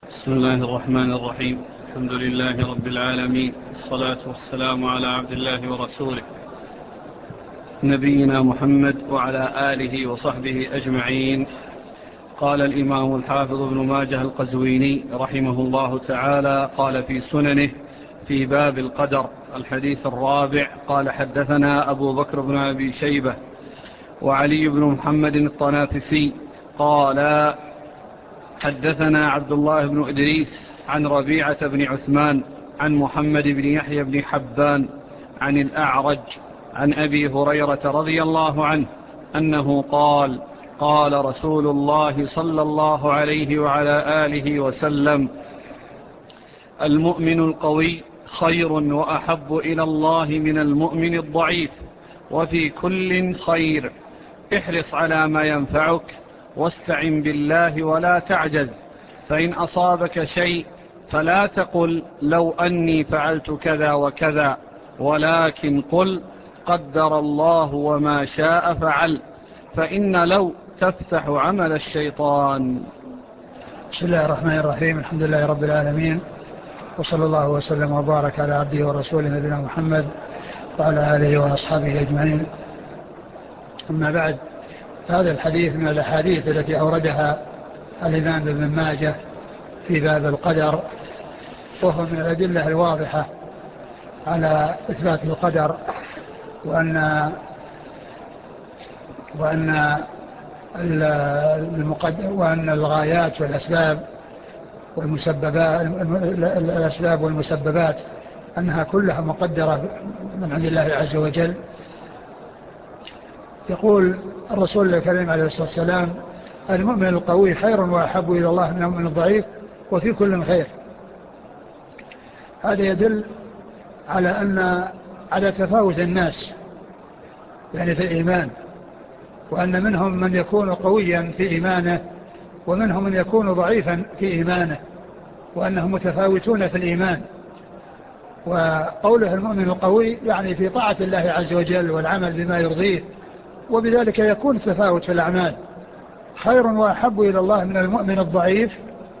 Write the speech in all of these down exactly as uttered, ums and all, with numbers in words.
بسم الله الرحمن الرحيم. الحمد لله رب العالمين، والصلاة والسلام على عبد الله ورسوله نبينا محمد وعلى آله وصحبه أجمعين. قال الإمام الحافظ ابن ماجه القزويني رحمه الله تعالى قال في سننه في باب القدر الحديث الرابع قال حدثنا أبو بكر بن أبي شيبة وعلي بن محمد الطنافسي قال حدثنا عبد الله بن إدريس عن ربيعة بن عثمان عن محمد بن يحيى بن حبان عن الأعرج عن أبي هريرة رضي الله عنه أنه قال قال رسول الله صلى الله عليه وعلى آله وسلم: المؤمن القوي خير وأحب إلى الله من المؤمن الضعيف، وفي كل خير، احرص على ما ينفعك واستعن بالله ولا تعجز، فإن أصابك شيء فلا تقل لو أني فعلت كذا وكذا، ولكن قل قدر الله وما شاء فعل، فإن لو تفتح عمل الشيطان. بسم الله الرحمن الرحيم. الحمد لله رب العالمين، وصلى الله وسلم وبارك على عبده ورسوله نبينا محمد وعلى آله وأصحابه أجمعين. أما بعد، هذا الحديث من الأحاديث التي أوردها الإمام ابن ماجه في باب القدر، وهو من الأدلة الواضحة على إثبات القدر، وأن وأن وأن الغايات والأسباب والمسببات الأسباب والمسببات أنها كلها مقدرة من عند الله عز وجل. يقول الرسول الكريم عليه الصلاة والسلام: المؤمن القوي خير وأحب إلى الله من المؤمن الضعيف، وفي كل خير. هذا يدل على أن على تفاوت الناس يعني في الإيمان، وأن منهم من يكون قويا في إيمانه، ومنهم من يكون ضعيفا في إيمانه، وأنهم متفاوتون في الإيمان. وقوله المؤمن القوي يعني في طاعة الله عز وجل والعمل بما يرضيه، وبذلك يكون التفاوت في الأعمال. خير وأحب إلى الله من المؤمن الضعيف،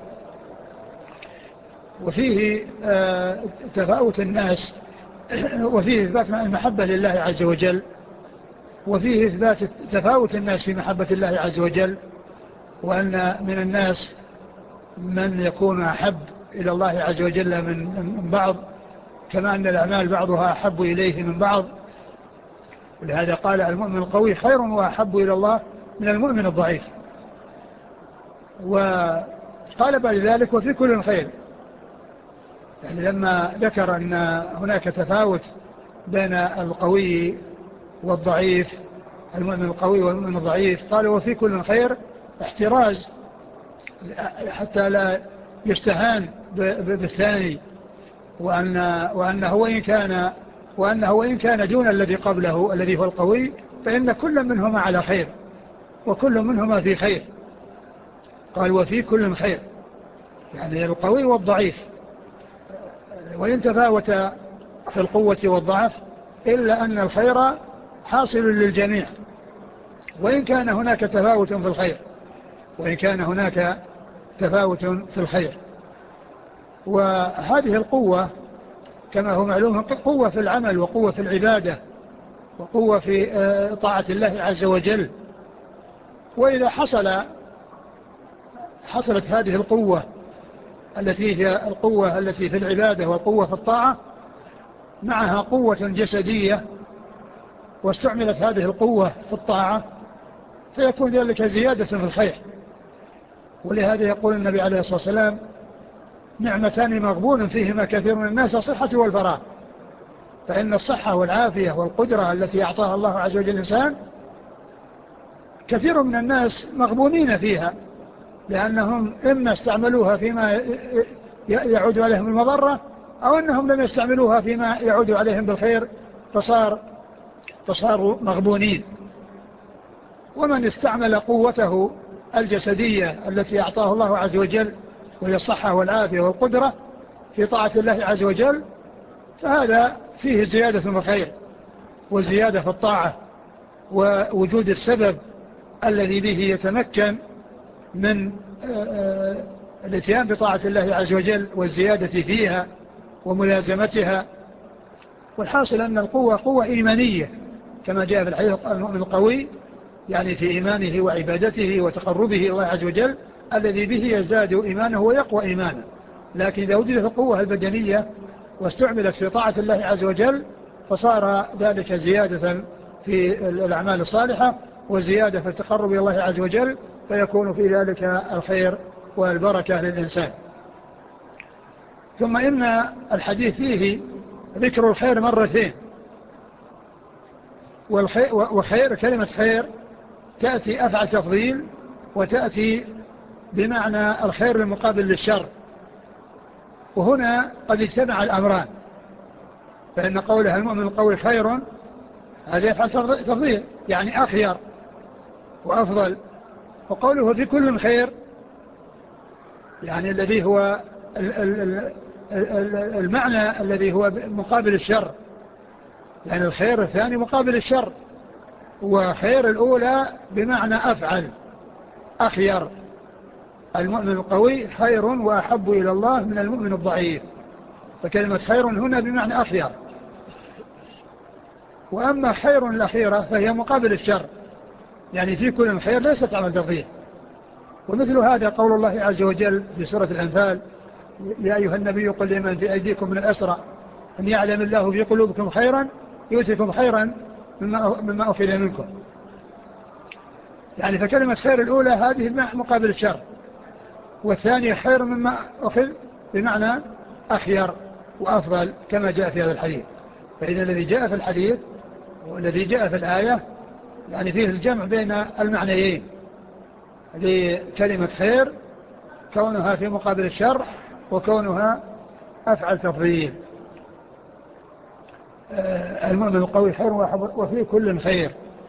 وفيه تفاوت الناس، وفيه إثبات المحبة لله عز وجل، وفيه إثبات تفاوت الناس في محبة الله عز وجل، وأن من الناس من يكون أحب إلى الله عز وجل من بعض، كما أن الأعمال بعضها أحب إليه من بعض. ولهذا قال المؤمن القوي خير وأحب إلى الله من المؤمن الضعيف. وقال بعد ذلك: وفي كل خير، يعني لما ذكر أن هناك تفاوت بين القوي والضعيف، المؤمن القوي والمؤمن الضعيف، قال: وفي كل خير، احتراز حتى لا يستهان بالثاني، وأن وأنه وإن كان وأنه وإن كان دون الذي قبله الذي هو القوي، فإن كل منهما على خير، وكل منهما في خير. قال: وفي كل خير، يعني القوي والضعيف، وإن تفاوت في القوة والضعف، إلا أن الخير حاصل للجميع، وإن كان هناك تفاوت في الخير وإن كان هناك تفاوت في الخير. وهذه القوة كما هو معلوم قوة في العمل، وقوة في العبادة، وقوة في طاعة الله عز وجل. وإذا حصل حصلت هذه القوة التي هي القوة التي في العبادة والقوة في الطاعة معها قوة جسدية، واستعملت هذه القوة في الطاعة، فيكون ذلك زيادة في الخير. ولهذا يقول النبي عليه الصلاة والسلام: نعمتان مغبون فيهما كثير من الناس، الصحة والفراغ. فإن الصحة والعافية والقدرة التي أعطاها الله عز وجل الإنسان كثير من الناس مغبونين فيها، لأنهم إما استعملوها فيما يعود عليهم المضرة، أو أنهم لم يستعملوها فيما يعود عليهم بالخير، فصار فصاروا مغبونين. ومن استعمل قوته الجسدية التي أعطاه الله عز وجل، وهي الصحة والعافية والقدرة في طاعة الله عز وجل، فهذا فيه زيادة في الخير وزيادة في الطاعة، ووجود السبب الذي به يتمكن من الاتيان بطاعة الله عز وجل والزيادة فيها وملازمتها. والحاصل أن القوة قوة إيمانية كما جاء في الحديث المؤمن القوي يعني في إيمانه وعبادته وتقربه إلى الله عز وجل الذي به يزداد إيمانه ويقوى إيمانه. لكن إذا وجدت القوة البدنية واستعملت في طاعة الله عز وجل فصار ذلك زيادة في الأعمال الصالحة وزيادة في التقرب إلى الله عز وجل، فيكون في ذلك الخير والبركة للإنسان. ثم إن الحديث فيه ذكر الخير مرتين، والخير وخير كلمة خير تأتي أفعل تفضيل وتأتي بمعنى الخير المقابل للشر، وهنا قد اجتمع الأمران، فإن قولها المؤمن القوي خير هذا يفعل تفضيل يعني أخير وأفضل، وقوله في كل خير يعني الذي هو المعنى الذي هو مقابل الشر، يعني الخير الثاني مقابل الشر، وخير الأولى بمعنى أفعل أخير. المؤمن القوي خير وأحب إلى الله من المؤمن الضعيف، فكلمة خير هنا بمعنى أخير. وأما خير الأخيرة فهي مقابل الشر، يعني في كل خير ليست عمل تفضيل. ومثل هذا قول الله عز وجل في سورة الأنفال يا أيها النبي قل لمن في أيديكم من الأسرى أن يعلم الله في قلوبكم خيرا يؤتكم خيرا مما مما أخذ منكم. يعني فكلمة خير الأولى هذه مقابل الشر، والثانية خير مما أخذ بمعنى أخير وأفضل كما جاء في هذا الحديث. فإذا الذي جاء في الحديث والذي جاء في الآية يعني فيه الجمع بين المعنيين لكلمة خير، كونها في مقابل الشر وكونها أفعل تفضيل. المؤمن القوي خير وفي كل خير.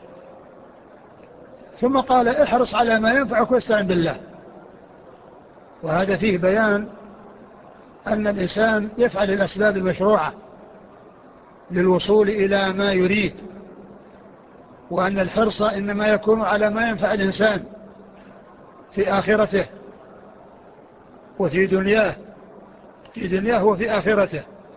ثم قال احرص على ما ينفعك واستعن بالله، وهذا فيه بيان أن الإنسان يفعل الأسباب المشروعة للوصول إلى ما يريد، وأن الحرص إنما يكون على ما ينفع الإنسان في آخرته وفي دنياه في دنياه وفي آخرته،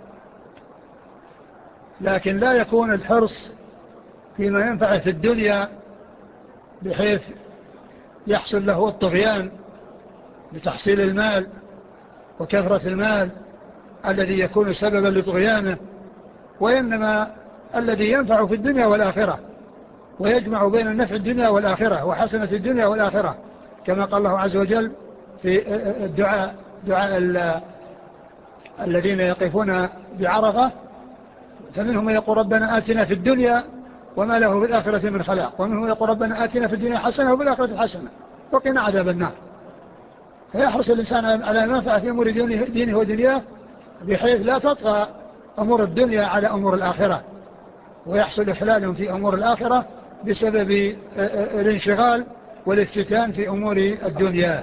لكن لا يكون الحرص فيما ينفع في الدنيا بحيث يحصل له الطغيان بتحصيل المال وكثرة المال الذي يكون سببا لطغيانه، وإنما الذي ينفع في الدنيا والآخرة ويجمع بين النفع الدنيا والآخرة وحسنة الدنيا والآخرة، كما قال الله عز وجل في الدعاء دعاء الذين يقفون بعرفة فمنهم من يقول ربنا آتنا في الدنيا وما له في الآخرة من خلاق، ومنهم يقول ربنا آتنا في الدنيا حسنة وفي الآخرة حسنة وقنا عذاب النار. فيحرص الإنسان على ما ينفع في أمور دينه ودنياه بحيث لا تطغى أمور الدنيا على أمور الآخرة، ويحصل إخلال في أمور الآخرة بسبب الانشغال والافتتان في أمور الدنيا.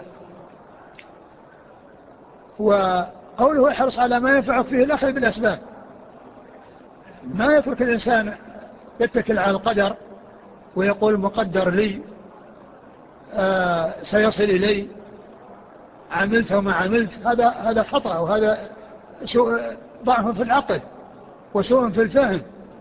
وقوله احرص على ما ينفعك فيه الأخذ بالأسباب، ما يترك الإنسان يتكل على القدر ويقول مقدر لي آه سيصل إلي عملت وما عملت، هذا هذا خطأ، وهذا سوء ضعف في العقل وسوء في الفهم.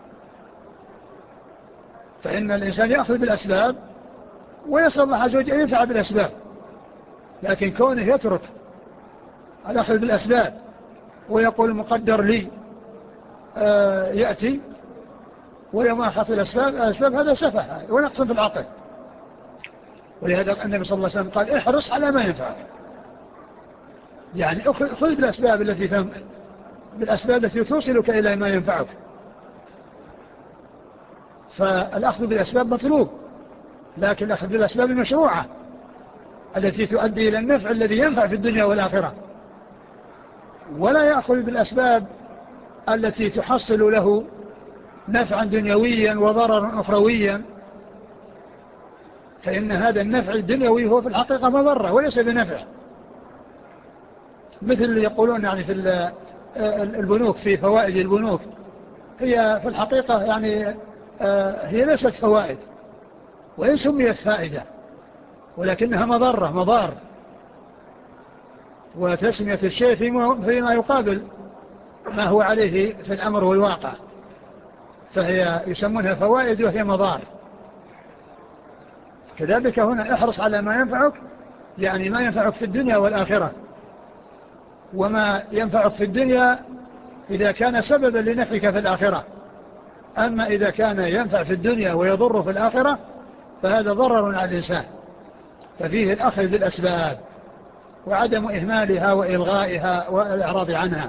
فإن الإنسان يأخذ بالأسباب ويسأل الله عز وجل ينفع بالأسباب، لكن كونه يترك الأخذ بالأسباب ويقول مقدر لي آه يأتي ويوم أخذ الأسباب الأسباب هذا سفه ونقص في العقل. ولهذا النبي صلى الله عليه وسلم قال احرص على ما ينفعك، يعني خذ بالأسباب التي تم بالأسباب التي توصلك إلى ما ينفعك. فالأخذ بالأسباب مطلوب، لكن الأخذ بالأسباب المشروعة التي تؤدي إلى النفع الذي ينفع في الدنيا والآخرة، ولا يأخذ بالأسباب التي تحصل له نفعا دنيويا وضررا أخرويا، فإن هذا النفع الدنيوي هو في الحقيقة مضرة وليس بنفع. مثل اللي يقولون يعني في البنوك في فوائد البنوك، هي في الحقيقة يعني هي ليست فوائد وإن سميت فائدة، ولكنها مضرة مضار. وتسمية الشيء فيما يقابل ما هو عليه في الأمر والواقع، فهي يسمونها فوائد وهي مضار. كذلك هنا احرص على ما ينفعك، يعني ما ينفعك في الدنيا والآخرة، وما ينفعك في الدنيا إذا كان سببا لنفعك في الآخرة. أما إذا كان ينفع في الدنيا ويضر في الآخرة فهذا ضرر على الإنسان، ففيه الأخذ بالأسباب وعدم إهمالها وإلغائها والإعراض عنها.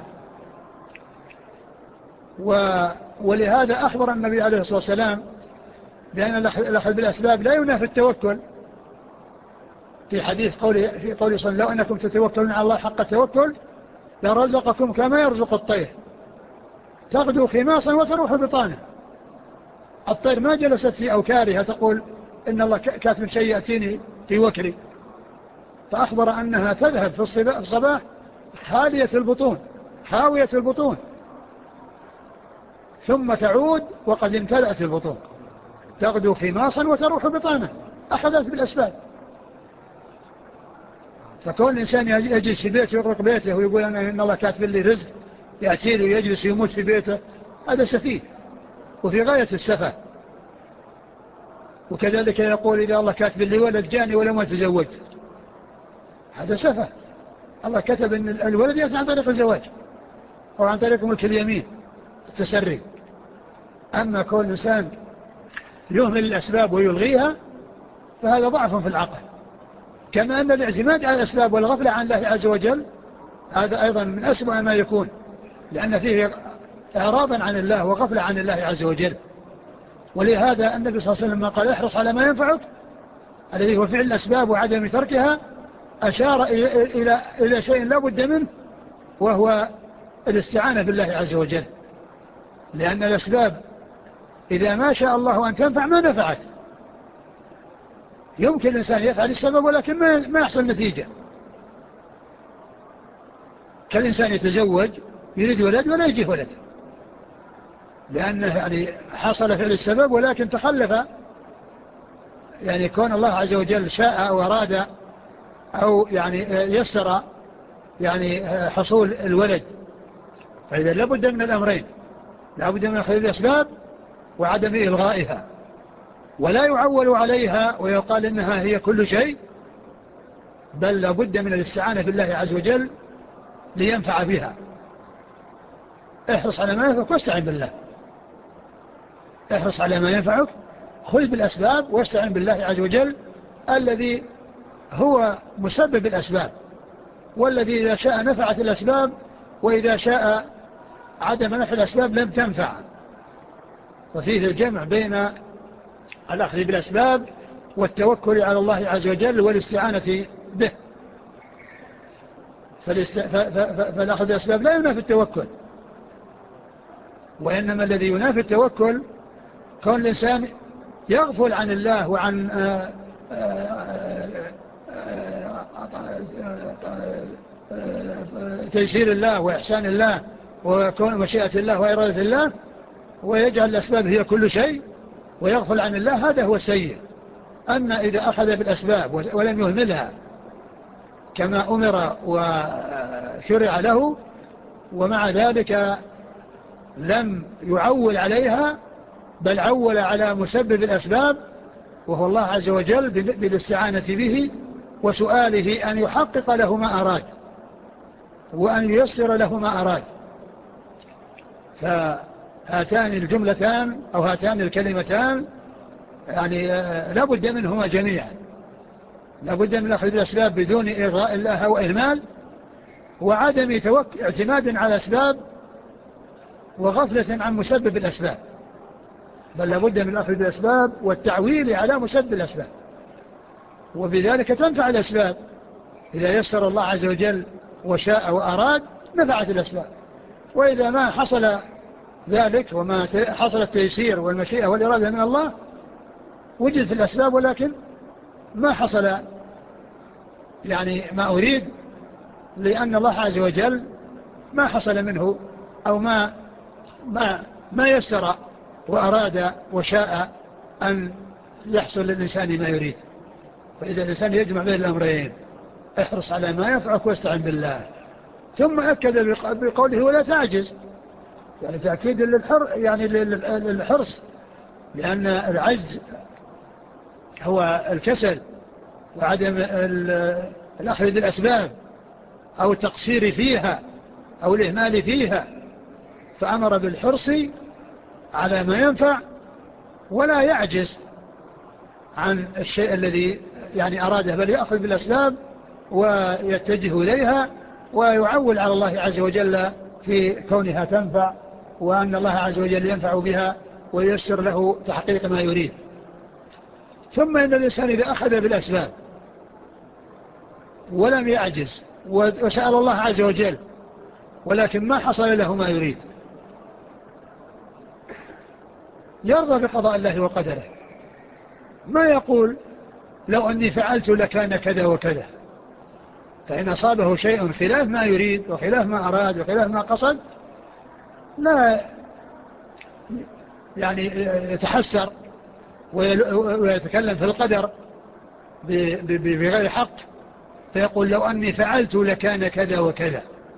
و... ولهذا أخبر النبي عليه الصلاة والسلام بأن الأخذ بالأسباب لا ينافي التوكل، في حديث قوله في قوله صلى الله عليه وسلم: لو أنكم تتوكلون على الله حق التوكل لرزقكم كما يرزق الطير تغدو خماصا وتروح بطانا. الطير ما جلست في أوكارها تقول إن الله كاتب شيء يأتيني في وكري، فأخبر أنها تذهب في الصباح خالية البطون حاوية البطون، ثم تعود وقد امتلأت البطون، تغدو خماصا وتروح بطانا، أخذت بالأسباب. فكون الإنسان يجلس في بيته ويغلق بيته ويقول أنا إن الله كاتب لي رزق يأتي له ويجلس يموت في بيته، هذا سفيه وفي غاية السفة. وكذلك يقول إذا الله كاتب لي ولد جاني ولم أتزوجت، هذا سفة. الله كتب أن الولد يأتي عن طريق الزواج أو عن طريق ملك اليمين التسري. أما كون الإنسان يهمل الأسباب ويلغيها فهذا ضعف في العقل. كما أن الاعتماد على الأسباب والغفلة عن الله عز وجل هذا أيضا من أسوأ ما يكون، لأن فيه إعراضا عن الله وغفلة عن الله عز وجل. ولهذا النبي صلى الله عليه وسلم قال: احرص على ما ينفعك، الذي هو فعل الأسباب وعدم تركها، أشار إلى, إلى, إلى شيء لا بد منه، وهو الاستعانة بالله عز وجل. لأن الأسباب إذا ما شاء الله أن تنفع ما نفعت. يمكن الإنسان يفعل السبب ولكن ما يحصل نتيجة، كالإنسان يتزوج يريد ولد ولا يجيه ولد، لأنه يعني حصل فعل السبب ولكن تخلف، يعني كون الله عز وجل شاء أو أراد أو يعني يسر يعني حصول الولد. فإذا لابد من الأمرين، لابد من أخذ الأسباب وعدم إلغائها، ولا يعول عليها ويقال إنها هي كل شيء، بل لابد من الاستعانة بالله عز وجل لينفع بها. احرص على ما ينفعك واستعن بالله، احرص على ما ينفعك، خذ بالأسباب واستعن بالله عز وجل الذي هو مسبب الأسباب، والذي إذا شاء نفعت الأسباب وإذا شاء عدم نفع الأسباب لم تنفع. وفيه الجمع بين الأخذ بالأسباب والتوكل على الله عز وجل والاستعانة به. فالاست... ف... ف... فالأخذ بالأسباب لا ينافي التوكل، وإنما الذي ينافي التوكل كون الإنسان يغفل عن الله وعن آآ آآ آآ تيسير الله وإحسان الله وكون مشيئة الله وإرادة الله، ويجعل الأسباب هي كل شيء ويغفل عن الله، هذا هو السيء. أما إذا أخذ بالأسباب ولم يهملها كما أمر وشرع له، ومع ذلك لم يعول عليها بل عول على مسبب الأسباب وهو الله عز وجل بالاستعانة به وسؤاله أن يحقق له ما أراد وأن ييسر له ما أراد. فهاتان الجملتان أو هاتان الكلمتان يعني لا بد منهما جميعا، لا بد من أخذ الأسباب بدون إلغاء الله وإهمال، وعدم اعتماد على الأسباب وغفلة عن مسبب الأسباب، بل لا بد من أخذ الأسباب والتعويل على مسبب الأسباب، وبذلك تنفع الأسباب. إذا يسر الله عز وجل وشاء وأراد نفعت الأسباب، وإذا ما حصل ذلك وما حصل التيسير والمشيئة والإرادة من الله وجد في الأسباب ولكن ما حصل يعني ما أريد، لأن الله عز وجل ما حصل منه أو ما ما ما يسر وأراد وشاء أن يحصل للإنسان ما يريد. فإذا الإنسان يجمع بين الأمرين احرص على ما ينفعك واستعن بالله. ثم أكد بقوله ولا تعجز، يعني تأكيد للحر يعني للحرص، لأن العجز هو الكسل وعدم الأخذ بالأسباب أو التقصير فيها أو الإهمال فيها، فأمر بالحرص على ما ينفع ولا يعجز عن الشيء الذي يعني أراده، بل يأخذ بالأسباب ويتجه إليها ويعول على الله عز وجل في كونها تنفع، وأن الله عز وجل ينفع بها وييسر له تحقيق ما يريد. ثم إن الإنسان إذا أخذ بالأسباب ولم يعجز وسأل الله عز وجل ولكن ما حصل له ما يريد، يرضى بقضاء الله وقدره، ما يقول لو أني فعلت لكان كذا وكذا. فإن أصابه شيء خلاف ما يريد وخلاف ما أراد وخلاف ما قصد لا يعني يتحسر ويتكلم في القدر بغير حق، فيقول لو أني فعلت لكان كذا وكذا،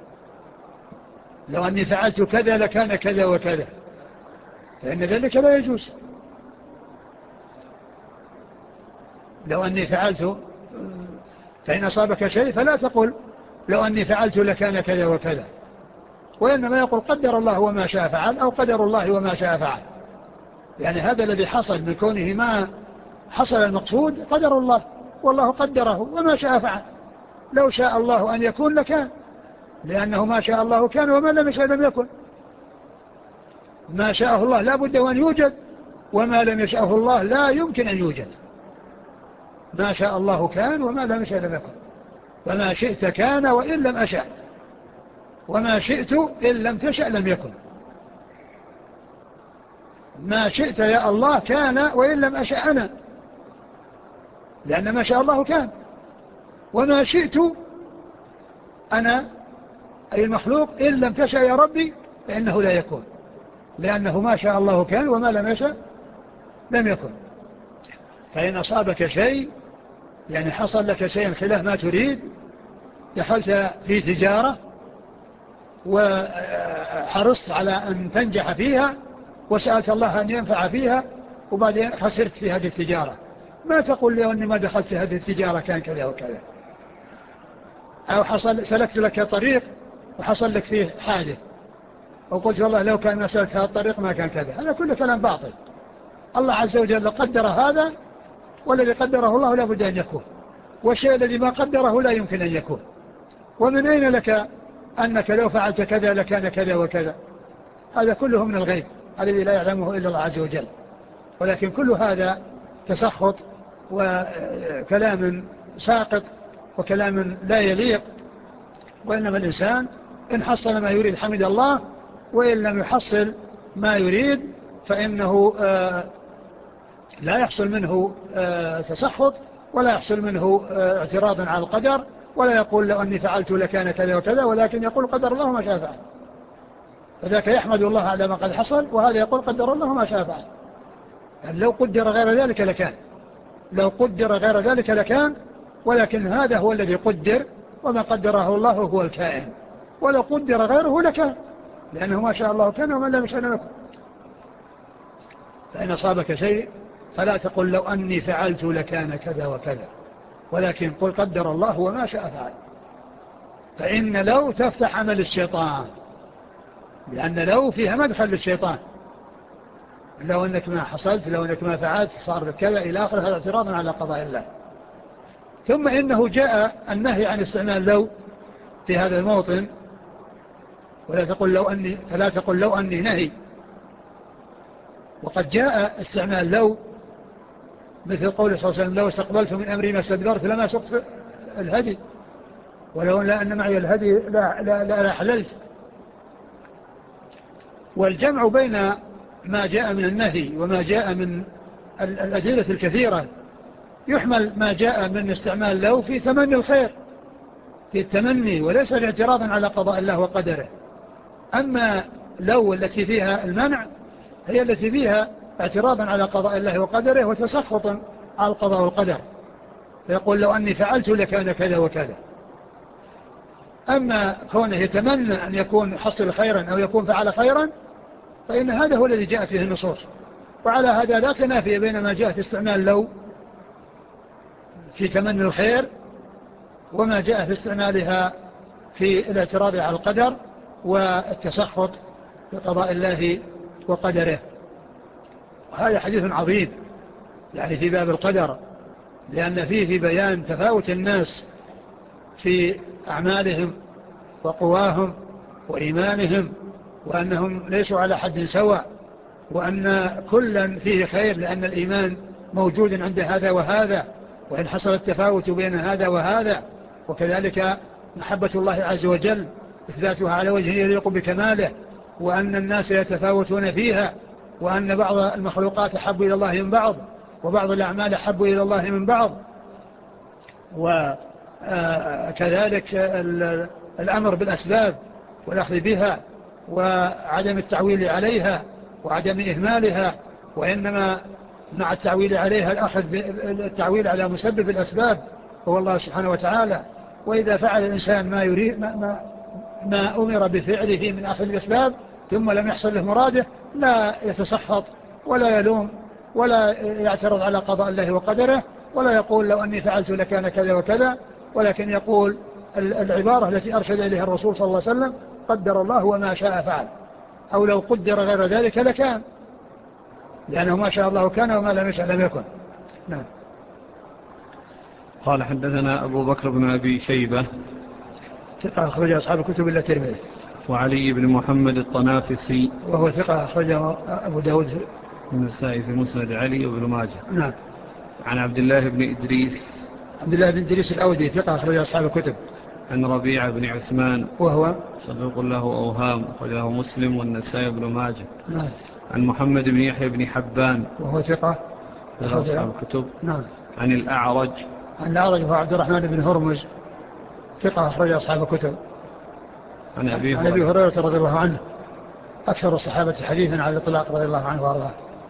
لو أني فعلت كذا لكان كذا وكذا، فإن ذلك لا يجوز. لو أني فعلت، فإن أصابك شيء فلا تقول لو أني فعلت لكان كذا وكذا، وإنما يقول قدر الله وما شاء فعل أو قدر الله وما شاء فعل. يعني هذا الذي حصل من كونه ما حصل المقصود قدر الله، والله قدره وما شاء فعل. لو شاء الله أن يكون لكان، لأنه ما شاء الله كان وما لم يشاء لم يكن. ما شاءه الله لا بد أن يوجد، وما لم يشاءه الله لا يمكن أن يوجد. ما شاء الله كان وما لم يشاء لم يكن، وما شئت كان وإن لم أشاء، وما شئت إن لم تشأ لم يكن. ما شئت يا الله كان وإن لم أشأ أنا، لأن ما شاء الله كان، وما شئت أنا أي المخلوق إن لم تشأ يا ربي فإنه لا يكون، لأنه ما شاء الله كان وما لم يشأ لم يكن. فإن أصابك شيء يعني حصل لك شيء خلاف ما تريد، دخلت في تجارة وحرصت على أن تنجح فيها وسألت الله أن ينفع فيها وبعدين خسرت في هذه التجارة، ما تقول لي أني ما دخلت في هذه التجارة كان كذا وكذا. أو حصل سلكت لك طريق وحصل لك فيه حادث وقلت والله لو كان ما سلكت هذا الطريق ما كان كذا. هذا كله كلام باطل. الله عز وجل قدر هذا، والذي قدره الله لا بد أن يكون، والشيء الذي ما قدره لا يمكن أن يكون. ومن أين لك أنك لو فعلت كذا لكان كذا وكذا؟ هذا كله من الغيب الذي لا يعلمه إلا الله عز وجل. ولكن كل هذا تسخط وكلام ساقط وكلام لا يليق. وإنما الإنسان إن حصل ما يريد حمد الله، وإن لم يحصل ما يريد فإنه لا يحصل منه تسخط ولا يحصل منه اعتراض على القدر، ولا يقول لو أني فعلت لكان كذا وكذا، ولكن يقول قدر الله ما شاء فعل. فذاك يحمد الله على ما قد حصل، وهذا يقول قدر الله ما شاء فعل. يعني لو قدر غير ذلك لكان، لو قدر غير ذلك لكان، ولكن هذا هو الذي قدر، وما قدره الله هو الكائن. ولو قدر غيره لكان، لأنه ما شاء الله كان وما لم يشاء لم يكن. فإن أصابك شيء فلا تقل لو أني فعلت لكان كذا وكذا، ولكن قل قدر الله وما شاء فعل. فإن لو تفتح عمل الشيطان، لأن لو فيها مدخل للشيطان. لو أنك ما حصلت، لو أنك ما فعلت، صار بكذا إلى آخر، هذا اعتراضا على قضاء الله. ثم إنه جاء النهي عن استعمال لو في هذا الموطن، ولا تقل لو أني، فلا تقل لو أني نهي. وقد جاء استعمال لو مثل قوله صلى الله عليه وسلم لو استقبلت من أمري ما استدبرت لما سقت الهدي، ولو لا أن معي الهدي لا, لا, لا, لا حللت. والجمع بين ما جاء من النهي وما جاء من الأدلة الكثيرة يحمل ما جاء من استعمال لو في تمني الخير، في التمني، وليس اعتراضا على قضاء الله وقدره. أما لو التي فيها المنع هي التي فيها اعتراضا على قضاء الله وقدره وتسخطا على القضاء والقدر. فيقول لو أني فعلت لكان كذا وكذا. أما كونه يتمنى أن يكون حصل خيرا أو يكون فعل خيرا فإن هذا هو الذي جاءت فيه النصوص. وعلى هذا لا تنافي بين ما جاء في استعمال لو في تمني الخير وما جاء في استعمالها في الاعتراض على القدر والتسخط بقضاء الله وقدره. وهذا حديث عظيم يعني في باب القدر، لأن فيه في بيان تفاوت الناس في أعمالهم وقواهم وإيمانهم، وأنهم ليسوا على حد سواء، وأن كلا فيه خير لأن الإيمان موجود عند هذا وهذا، وإن حصل التفاوت بين هذا وهذا. وكذلك محبة الله عز وجل إثباتها على وجه يليق بكماله، وأن الناس يتفاوتون فيها، وأن بعض المخلوقات أحب إلى الله من بعض، وبعض الأعمال أحب إلى الله من بعض. وكذلك الأمر بالأسباب والأخذ بها وعدم التعويل عليها وعدم إهمالها، وإنما مع التعويل عليها الأخذ بالتعويل على مسبب الأسباب هو الله سبحانه وتعالى. وإذا فعل الإنسان ما يريد ما, ما, ما أمر بفعله من أخذ الأسباب ثم لم يحصل له مراده لا يتسخط ولا يلوم ولا يعترض على قضاء الله وقدره، ولا يقول لو أني فعلت لكان كذا وكذا، ولكن يقول العبارة التي أرشد إليها الرسول صلى الله عليه وسلم: قدر الله وما شاء فعل، أو لو قدر غير ذلك لكان، لأنه ما شاء الله كان وما لم يشاء لم يكن. نعم. قال حدثنا أبو بكر بن أبي شيبة ثقة أخرج أصحاب الكتب إلا الترمذي. وعلي بن محمد الطنافسي وهو ثقة أخرجه أبو داود النسائي في مسند علي وابن ماجه. نعم. عن عبد الله بن إدريس عبد الله بن إدريس الأودي ثقة أخرج أصحاب الكتب. عن ربيعة بن عثمان وهو صدوق له أوهام أخرجه مسلم والنسائي وابن ماجه. نعم. عن محمد بن يحيى بن حبان وهو ثقة أخرج أصحاب الكتب. نعم. عن الأعرج عن الأعرج هو عبد الرحمن بن هرمز ثقة أخرج أصحاب الكتب. عن أبي عن أبي هريرة رضي الله عنه أكثر الصحابة حديثا على الإطلاق رضي الله عنه وأرضاه.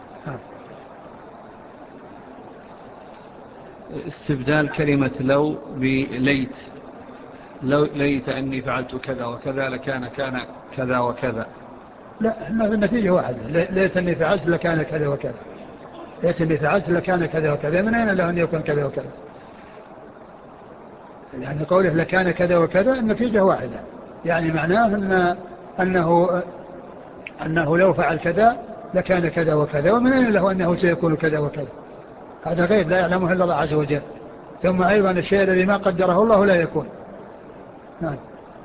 استبدال كلمة لو بليت، لو ليت أني فعلت كذا وكذا لكان كان كذا وكذا. لا، النتيجة واحدة، ليت أني فعلت لكان كذا وكذا، ليت أني فعلت لكان كذا وكذا، من أين له أن يكون كذا وكذا؟ يعني قوله لكان كذا وكذا النتيجة واحدة، يعني معناه أن أنه أنه لو فعل كذا لكان كذا وكذا، ومن أين له أنه سيكون كذا وكذا؟ هذا غيب لا يعلمه إلا الله عز وجل. ثم أيضا الشيء الذي ما قدره الله لا يكون. نعم.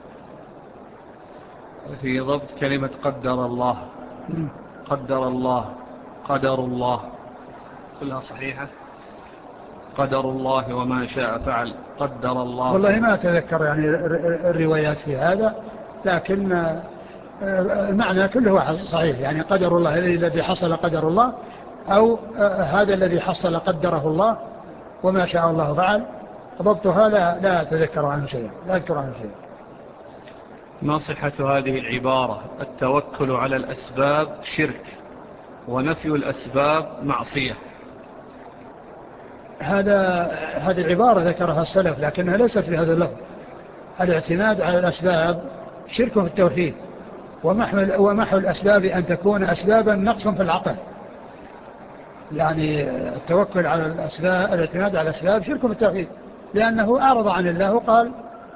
في ضبط كلمة قدر الله، قدر الله، قدر الله كلها صحيحة. قدر الله وما شاء فعل، قدر الله. والله ما أتذكر يعني الروايات في هذا، لكن المعنى كله صحيح، يعني قدر الله الذي حصل قدر الله، أو هذا الذي حصل قدره الله وما شاء الله فعل. ضبطها لا لا أتذكر عنه شيء، لا أذكر عنه شيء. ما صحة هذه العبارة: التوكل على الأسباب شرك ونفي الأسباب معصية؟ هذا هذه العبارة ذكرها السلف لكنها ليست في هذا اللفظ. الاعتماد على الأسباب شرك في التوحيد، ومحو الأسباب أن تكون أسبابا نقص في العقل. يعني التوكل على الأسباب، الاعتماد على الأسباب شرك في التوحيد، لأنه أعرض عن الله وقال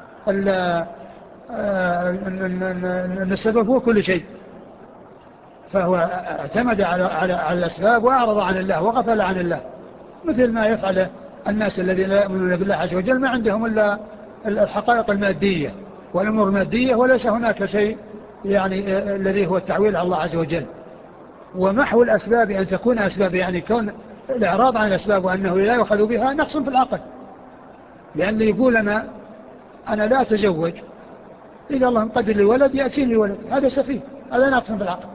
أن السبب هو كل شيء، فهو اعتمد على على على الأسباب وأعرض عن الله وغفل عن الله، مثل ما يفعل الناس الذين لا يؤمنون بالله عز وجل، ما عندهم إلا الحقائق المادية والأمور المادية، وليس هناك شيء يعني الذي هو التعويل على الله عز وجل. ومحو الأسباب أن تكون أسباب، يعني كون الإعراض عن الأسباب وأنه لا يؤخذ بها نقص في العقل، لأن يقول أنا أنا لا أتزوج إذا الله مقدر لي ولد يأتي لي ولد، هذا سفيه، هذا نقص في العقل.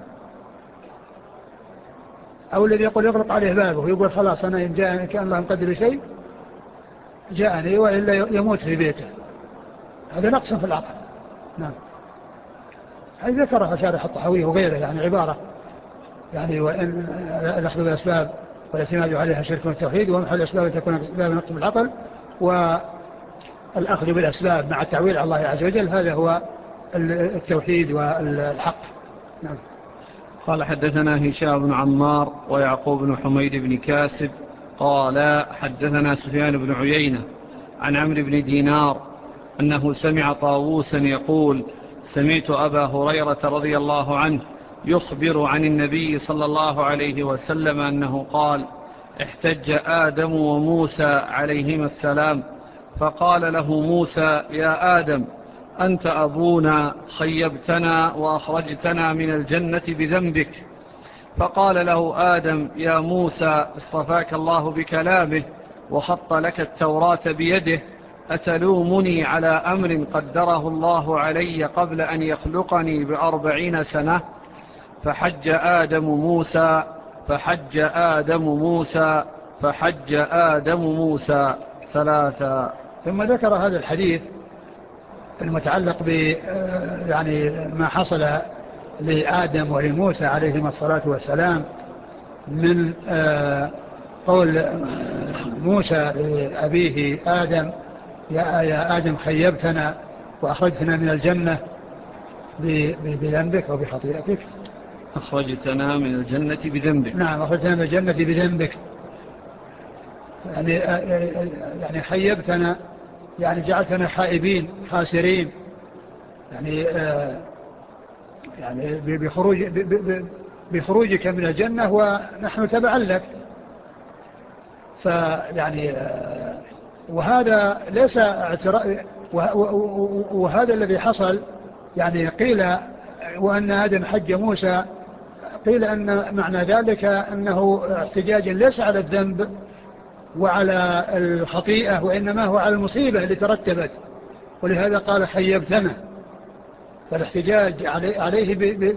أو الذي يقول يغلق عليه بابه ويقول خلاص أنا إن جاءني كان الله مقدر لي شيء جاءني وإلا يموت في بيته، هذا نقص في العقل. نعم. هذا ذكرها شارح الطحاوي وغيره، يعني عبارة يعني وإن الأخذ بالأسباب والاعتماد عليها شرك والتوحيد، ومحو الأسباب تكون أسباب نقص بالعقل، والأخذ بالأسباب مع التعويل على الله عز وجل، هذا هو التوحيد والحق. نعم. قال حدثنا هشام بن عمار ويعقوب بن حميد بن كاسب قال حدثنا سفيان بن عيينة عن عمرو بن دينار أنه سمع طاووسا يقول سمعت أبا هريرة رضي الله عنه يخبر عن النبي صلى الله عليه وسلم أنه قال احتج آدم وموسى عليهما السلام فقال له موسى يا آدم أنت أبونا خيبتنا وأخرجتنا من الجنة بذنبك. فقال له آدم يا موسى اصطفاك الله بكلامه وخط لك التوراة بيده أتلومني على أمر قدره الله علي قبل أن يخلقني بأربعين سنة. فحج آدم موسى فحج آدم موسى فحج آدم موسى ثلاثا. ثم ذكر هذا الحديث المتعلق ب يعني ما حصل لآدم ولموسى عليهما الصلاة والسلام من قول موسى لأبيه آدم يا آدم خيبتنا وأخرجتنا من الجنة بذنبك وبخطيئتك. أخرجتنا من الجنة بذنبك. نعم أخرجتنا من الجنة بذنبك، يعني يعني خيبتنا يعني جعلتنا خائبين خاسرين، يعني يعني بخروج بخروجك من الجنة ونحن تبعا لك. فيعني وهذا ليس اعتراف، وهذا الذي حصل يعني قيل وأن آدم حج موسى، قيل أن معنى ذلك أنه احتجاج ليس على الذنب وعلى الخطيئة وإنما هو على المصيبة اللي ترتبت، ولهذا قال خيبتنا، فالاحتجاج عليه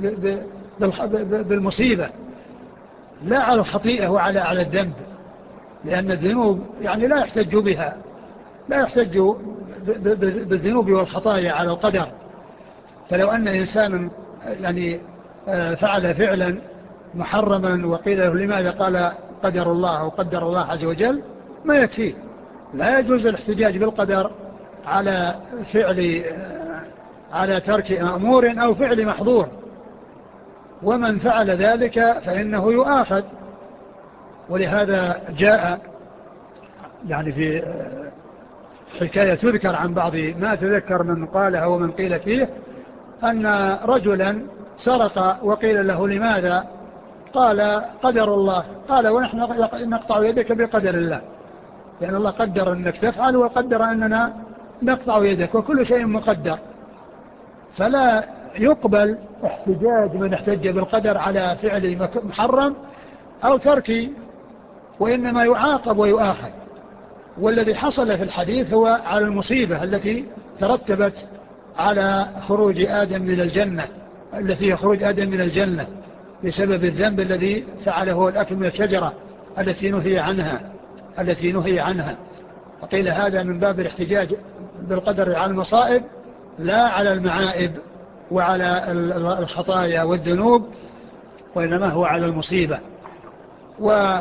بالمصيبة لا على الخطيئة وعلى على الذنب، لأن الذنوب يعني لا يحتج بها، لا يحتج بالذنوب والخطايا على القدر. فلو أن إنسانا يعني فعل فعلا محرما وقيل له لماذا قال قدر الله أو قدر الله عز وجل ما يكفيه. لا يجوز الاحتجاج بالقدر على فعل على ترك مأمور أو فعل محظور، ومن فعل ذلك فإنه يؤاخذ. ولهذا جاء يعني في حكاية تذكر عن بعض ما تذكر من قالها ومن قيل فيه أن رجلا سرق وقيل له لماذا قال قدر الله، قال ونحن نقطع يدك بقدر الله، لأن الله قدر أنك تفعل وقدر أننا نقطع يدك وكل شيء مقدر. فلا يقبل احتجاج من احتج بالقدر على فعل محرم أو ترك، وإنما يعاقب ويؤاخذ. والذي حصل في الحديث هو على المصيبة التي ترتبت على خروج آدم من الجنة، التي هي خروج آدم من الجنة بسبب الذنب الذي فعله هو الأكل من الشجرة التي نهي عنها التي نهي عنها وقيل هذا من باب الاحتجاج بالقدر على المصائب لا على المعائب وعلى الخطايا والذنوب، وإنما هو على المصيبة. و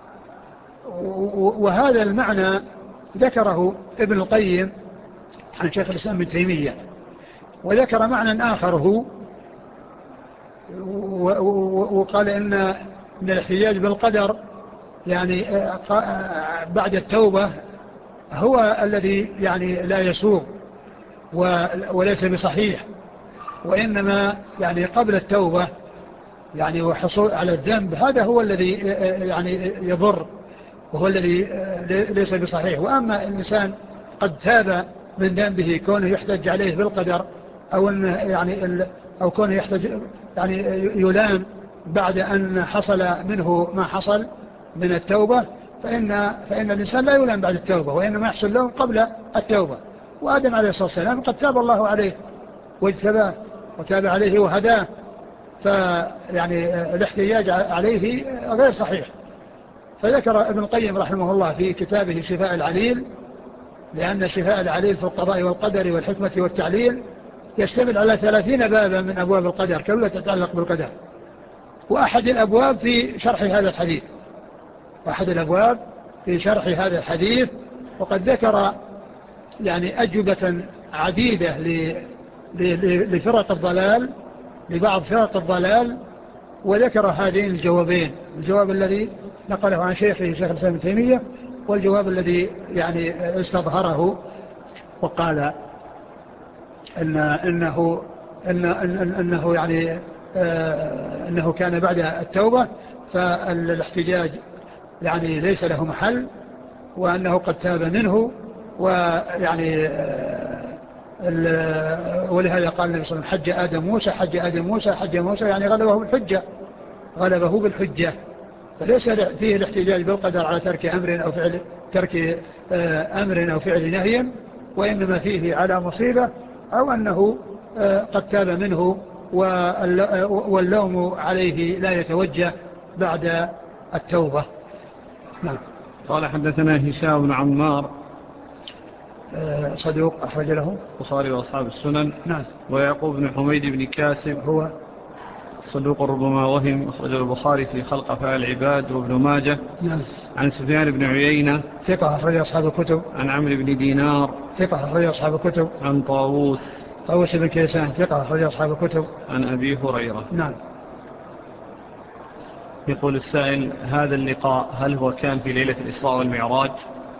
وهذا المعنى ذكره ابن القيم عن شيخ الإسلام ابن تيمية، وذكر معنى آخر هو وقال إن من الاحتجاج بالقدر يعني بعد التوبة هو الذي يعني لا يسوغ وليس بصحيح، وإنما يعني قبل التوبة يعني وحصول على الذنب هذا هو الذي يعني يضر وهو الذي ليس بصحيح. وأما الإنسان قد تاب من ذنبه كونه يحتج عليه بالقدر أو أنه يعني أو كونه يحتج يعني يلام بعد أن حصل منه ما حصل من التوبة، فإن فإن الإنسان لا يلام بعد التوبة وإنما يحصل له قبل التوبة. وآدم عليه الصلاة والسلام قد تاب الله عليه واجتباه وتاب عليه وهداه، فيعني الاحتجاج عليه غير صحيح. فذكر ابن القيم رحمه الله في كتابه شفاء العليل، لأن شفاء العليل في القضاء والقدر والحكمة والتعليل يشتمل على ثلاثين بابا من أبواب القدر كلها تتعلق بالقدر، وأحد الأبواب في شرح هذا الحديث وأحد الأبواب في شرح هذا الحديث وقد ذكر يعني أجوبة عديدة لفرق الضلال، لبعض فرق الضلال، وذكر هذين الجوابين: الجواب الذي نقله عن شيخه شيخ الإسلام ابن تيمية، والجواب الذي يعني استظهره وقال إن إنه إن إن إنه يعني آه إنه كان بعد التوبة، فالاحتجاج يعني ليس له محل، وأنه قد تاب منه، ويعني ولهذا قال النبي صلى الله عليه وسلم: حج آدم موسى حج آدم موسى حج موسى، يعني غلبه بالحجة غلبه بالحجة. فليس فيه الاحتجاج بالقدر على ترك أمر أو فعل ترك أمر أو فعل نهي، وإنما فيه على مصيبة أو أنه قد تاب منه، واللوم عليه لا يتوجه بعد التوبة. نعم. قال حدثنا هشام بن عمار صدوق أخرج له البخاري وأصحاب السنن. نعم. ويعقوب بن حميد بن كاسب هو صدوق ربما وهم، أخرجه البخاري في خلق أفعال العباد وابن ماجه. نعم. عن سفيان بن عيينة ثقة أخرج أصحاب الكتب. عن عمرو بن دينار ثقة أخرج أصحاب الكتب. عن طاووس طاووس بن كيسان ثقة أخرج أصحاب الكتب. عن أبي هريرة. نعم. يقول السائل: هذا اللقاء هل هو كان في ليلة الإسراء والمعراج؟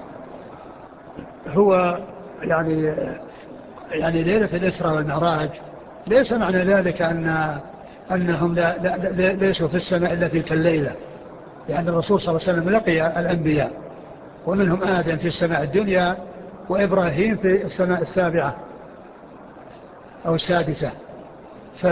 هو يعني يعني ليلة الإسراء والمعراج ليس معنى ذلك أن أنهم لا لا ليسوا في السماء إلا تلك الليلة، لأن الرسول صلى الله عليه وسلم لقي الأنبياء، ومنهم آدم في السماء الدنيا، وإبراهيم في السماء السابعة أو السادسة، ف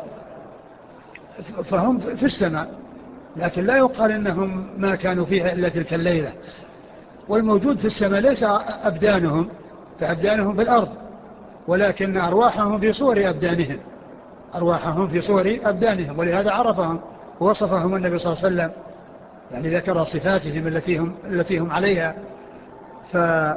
فهم في السماء، لكن لا يقال إنهم ما كانوا فيها إلا تلك الليلة. والموجود في السماء ليس أبدانهم، فأبدانهم في الأرض، ولكن أرواحهم في صور أبدانهم أرواحهم في صور أبدانهم ولهذا عرفهم ووصفهم النبي صلى الله عليه وسلم، يعني ذكر صفاتهم التي هم, التي هم عليها. فهو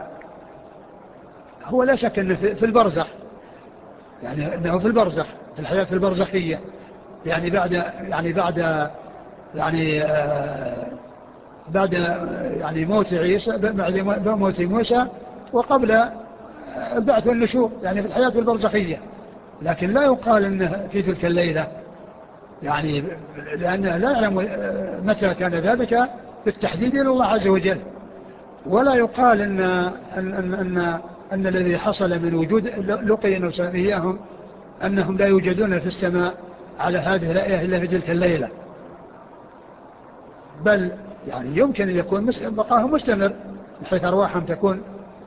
لا شك أنه في البرزخ، يعني أنه في البرزخ، في الحياة البرزخية، يعني بعد يعني بعد يعني آه بعد يعني موت عيسى، بعد موت موسى، وقبل البعث والنشور، يعني في الحياة البرزخية. لكن لا يقال أنه في تلك الليلة، يعني لأنه لا يعلم متى كان ذلك بالتحديد إلى الله عز وجل. ولا يقال أن, أن, أن, أن, أن الذي حصل من وجود لقي إياهم أنهم لا يوجدون في السماء على هذه الآية إلا في تلك الليلة، بل يعني يمكن أن يكون بقاهم مستمر بحيث أرواحهم تكون،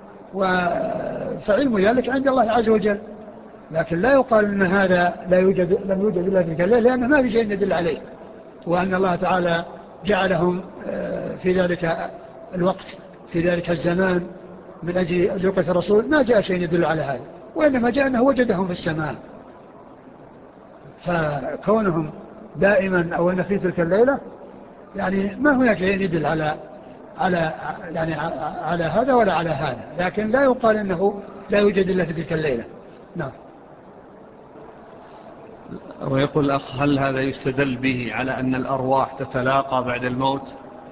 فعلم ذلك عند الله عز وجل. لكن لا يقال أن هذا لا يوجد لم يوجد إلا في تلك الليلة، لأنه ما في شيء يدل عليه، وأن الله تعالى جعلهم في ذلك الوقت في ذلك الزمان من أجل لقية الرسول، ما جاء شيء يدل على هذا، وإنما جاء أنه وجدهم في السماء. فكونهم دائما أو أن في تلك الليلة يعني ما هناك شيء يدل على على يعني على هذا ولا على هذا، لكن لا يقال أنه لا يوجد إلا في تلك الليلة. نعم. ويقول الأخ: هل هذا يستدل به على أن الأرواح تتلاقى بعد الموت؟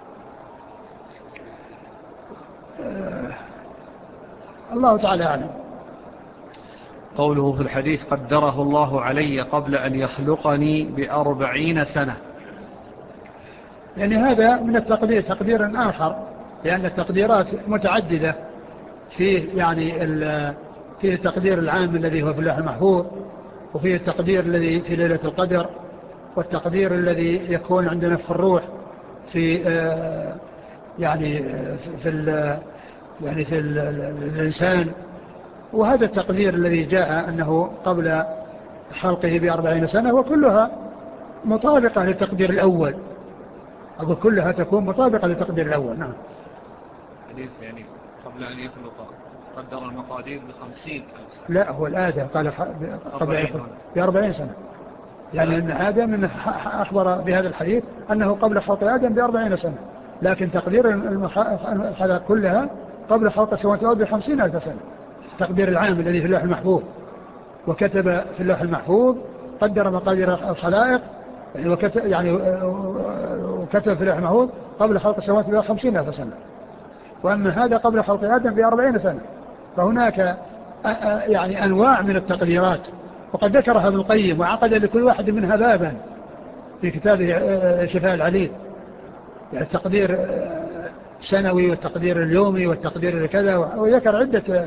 آه الله تعالى أعلم. قوله في الحديث: قدره الله علي قبل أن يخلقني بأربعين سنة، يعني هذا من التقدير تقدير آخر، لأن التقديرات متعددة، فيه يعني فيه التقدير العام الذي هو في اللوح المحفوظ، وفيه التقدير الذي في ليلة القدر، والتقدير الذي يكون عند نفخ الروح في يعني في يعني في الإنسان. وهذا التقدير الذي جاء أنه قبل خلقه بأربعين سنة، وكلها مطابقة للتقدير الأول، أقول كلها تكون مطابقة للتقدير الأول. نعم. حديث يعني قبل أن يخلق قدر المقادير بخمسين ألف سنة. لا، هو الآدم قال قبل أن يخلق بأربعين سنة، يعني أن آدم إنه أخبر بهذا الحديث أنه قبل خلق آدم بأربعين سنة، لكن تقدير الخلق كلها قبل خلق السماوات والأرض بخمسين ألف سنة، تقدير العام الذي في اللوح المحفوظ. وكتب في اللوح المحفوظ قدر مقادير الخلائق، يعني وكتب يعني وكتب في اللوح المحفوظ قبل خلق السماوات والأرض خمسين ألف سنة. وأما هذا قبل خلق آدم بأربعين سنة. فهناك يعني أنواع من التقديرات، وقد ذكرها ابن القيم وعقد لكل واحد منها بابا في كتابه شفاء العليل، يعني التقدير السنوي والتقدير اليومي والتقدير الكذا، وذكر عدة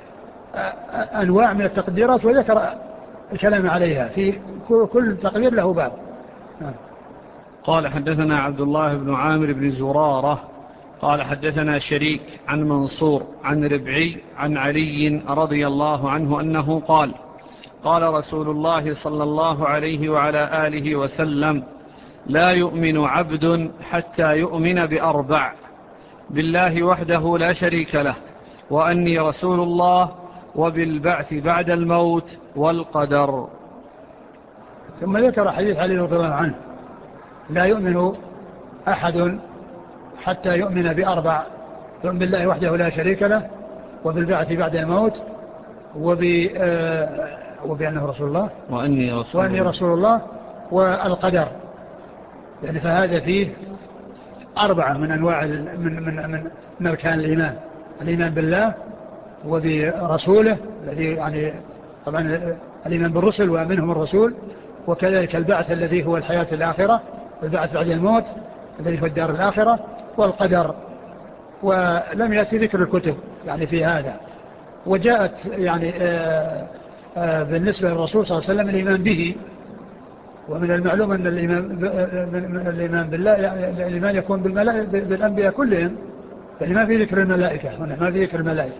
أنواع من التقديرات وذكر الكلام عليها، في كل تقدير له باب. قال حدثنا عبد الله بن عامر بن زرارة قال حدثنا شريك عن منصور عن ربعي عن علي رضي الله عنه أنه قال قال رسول الله صلى الله عليه وعلى آله وسلم: لا يؤمن عبد حتى يؤمن بأربع: بالله وحده لا شريك له، وأني رسول الله، وبالبعث بعد الموت، والقدر. ثم ذكر حديث علي رضي الله عنه: لا يؤمن أحد حتى يؤمن بأربع: يؤمن بالله وحده لا شريك له، وبالبعث بعد الموت، وب آه وبأنه رسول الله، وأني رسول, وأني رسول الله، والقدر. يعني فهذا فيه أربعة من أنواع من من من, من أركان الإيمان: الإيمان بالله وبرسوله الذي يعني طبعا الإيمان بالرسل ومنهم الرسول، وكذلك البعث الذي هو الحياة الآخرة، البعث بعد الموت الذي هو الدار الآخرة، والقدر. ولم يأتي ذكر الكتب يعني في هذا. وجاءت يعني آآ آآ بالنسبة للرسول صلى الله عليه وسلم الإيمان به، ومن المعلوم أن الإيمان, الإيمان بالله يعني الإيمان يكون بالأنبياء كلهم، يعني ما في ذكر الملائكة هنا، ما في ذكر الملائكة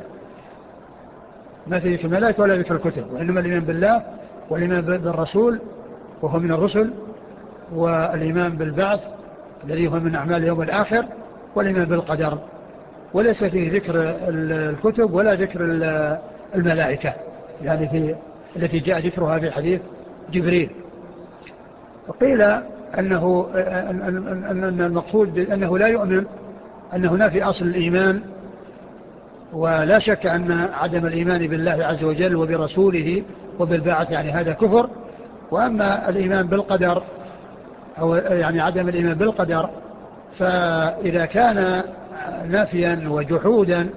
ما في ذكر الملائكة ولا ذكر الكتب، وإنما الإيمان بالله والإيمان بالرسول وهو من الرسل، والإيمان بالبعث الذي هو من أعمال يوم الآخر، والإيمان بالقدر. وليس فيه ذكر الكتب ولا ذكر الملائكة يعني في التي جاء ذكرها في حديث جبريل. وقيل أنه أن المقصود أنه لا يؤمن، أنه نافي أصل الإيمان، ولا شك أن عدم الإيمان بالله عز وجل وبرسوله وبالبعث يعني هذا كفر. وأما الإيمان بالقدر أو يعني عدم الإيمان بالقدر، فإذا كان نافيا وجحودا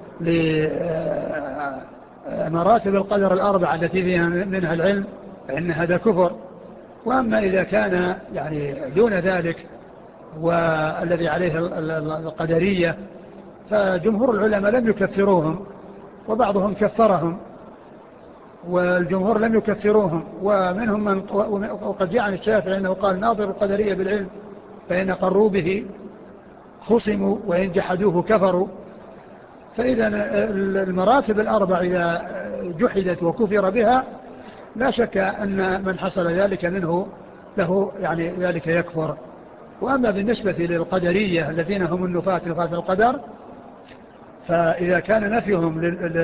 لمراتب القدر الأربعة التي فيها منها العلم فإن هذا كفر. وأما إذا كان يعني دون ذلك والذي عليه القدرية فجمهور العلماء لم يكفروهم، وبعضهم كفرهم والجمهور لم يكفروهم. ومنهم من وقد جاء عن الشافعي أنه قال: ناظر القدرية بالعلم فإن قروا به خصموا وإن جحدوه كفروا. فإذا المراتب الأربع إذا جحدت وكفر بها لا شك أن من حصل ذلك منه له يعني ذلك يكفر. وأما بالنسبة للقدرية الذين هم النفاة نفاة القدر، فإذا كان نفيهم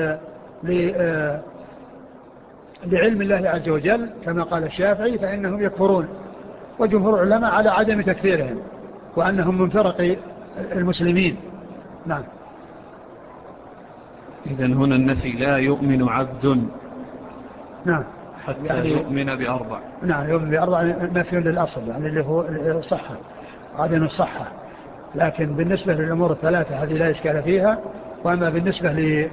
لعلم الله عز وجل كما قال الشافعي فإنهم يكفرون، وجمهور العلماء على عدم تكفيرهم وأنهم من فرق المسلمين. نعم. إذن هنا النفي لا يؤمن عبد نعم حتى يعني يؤمن بأربع. نعم يؤمن بأربع نفي للأصل يعني اللي هو الصحة، عدم الصحة. لكن بالنسبة للأمور الثلاثة هذه لا إشكال فيها. وأما بالنسبة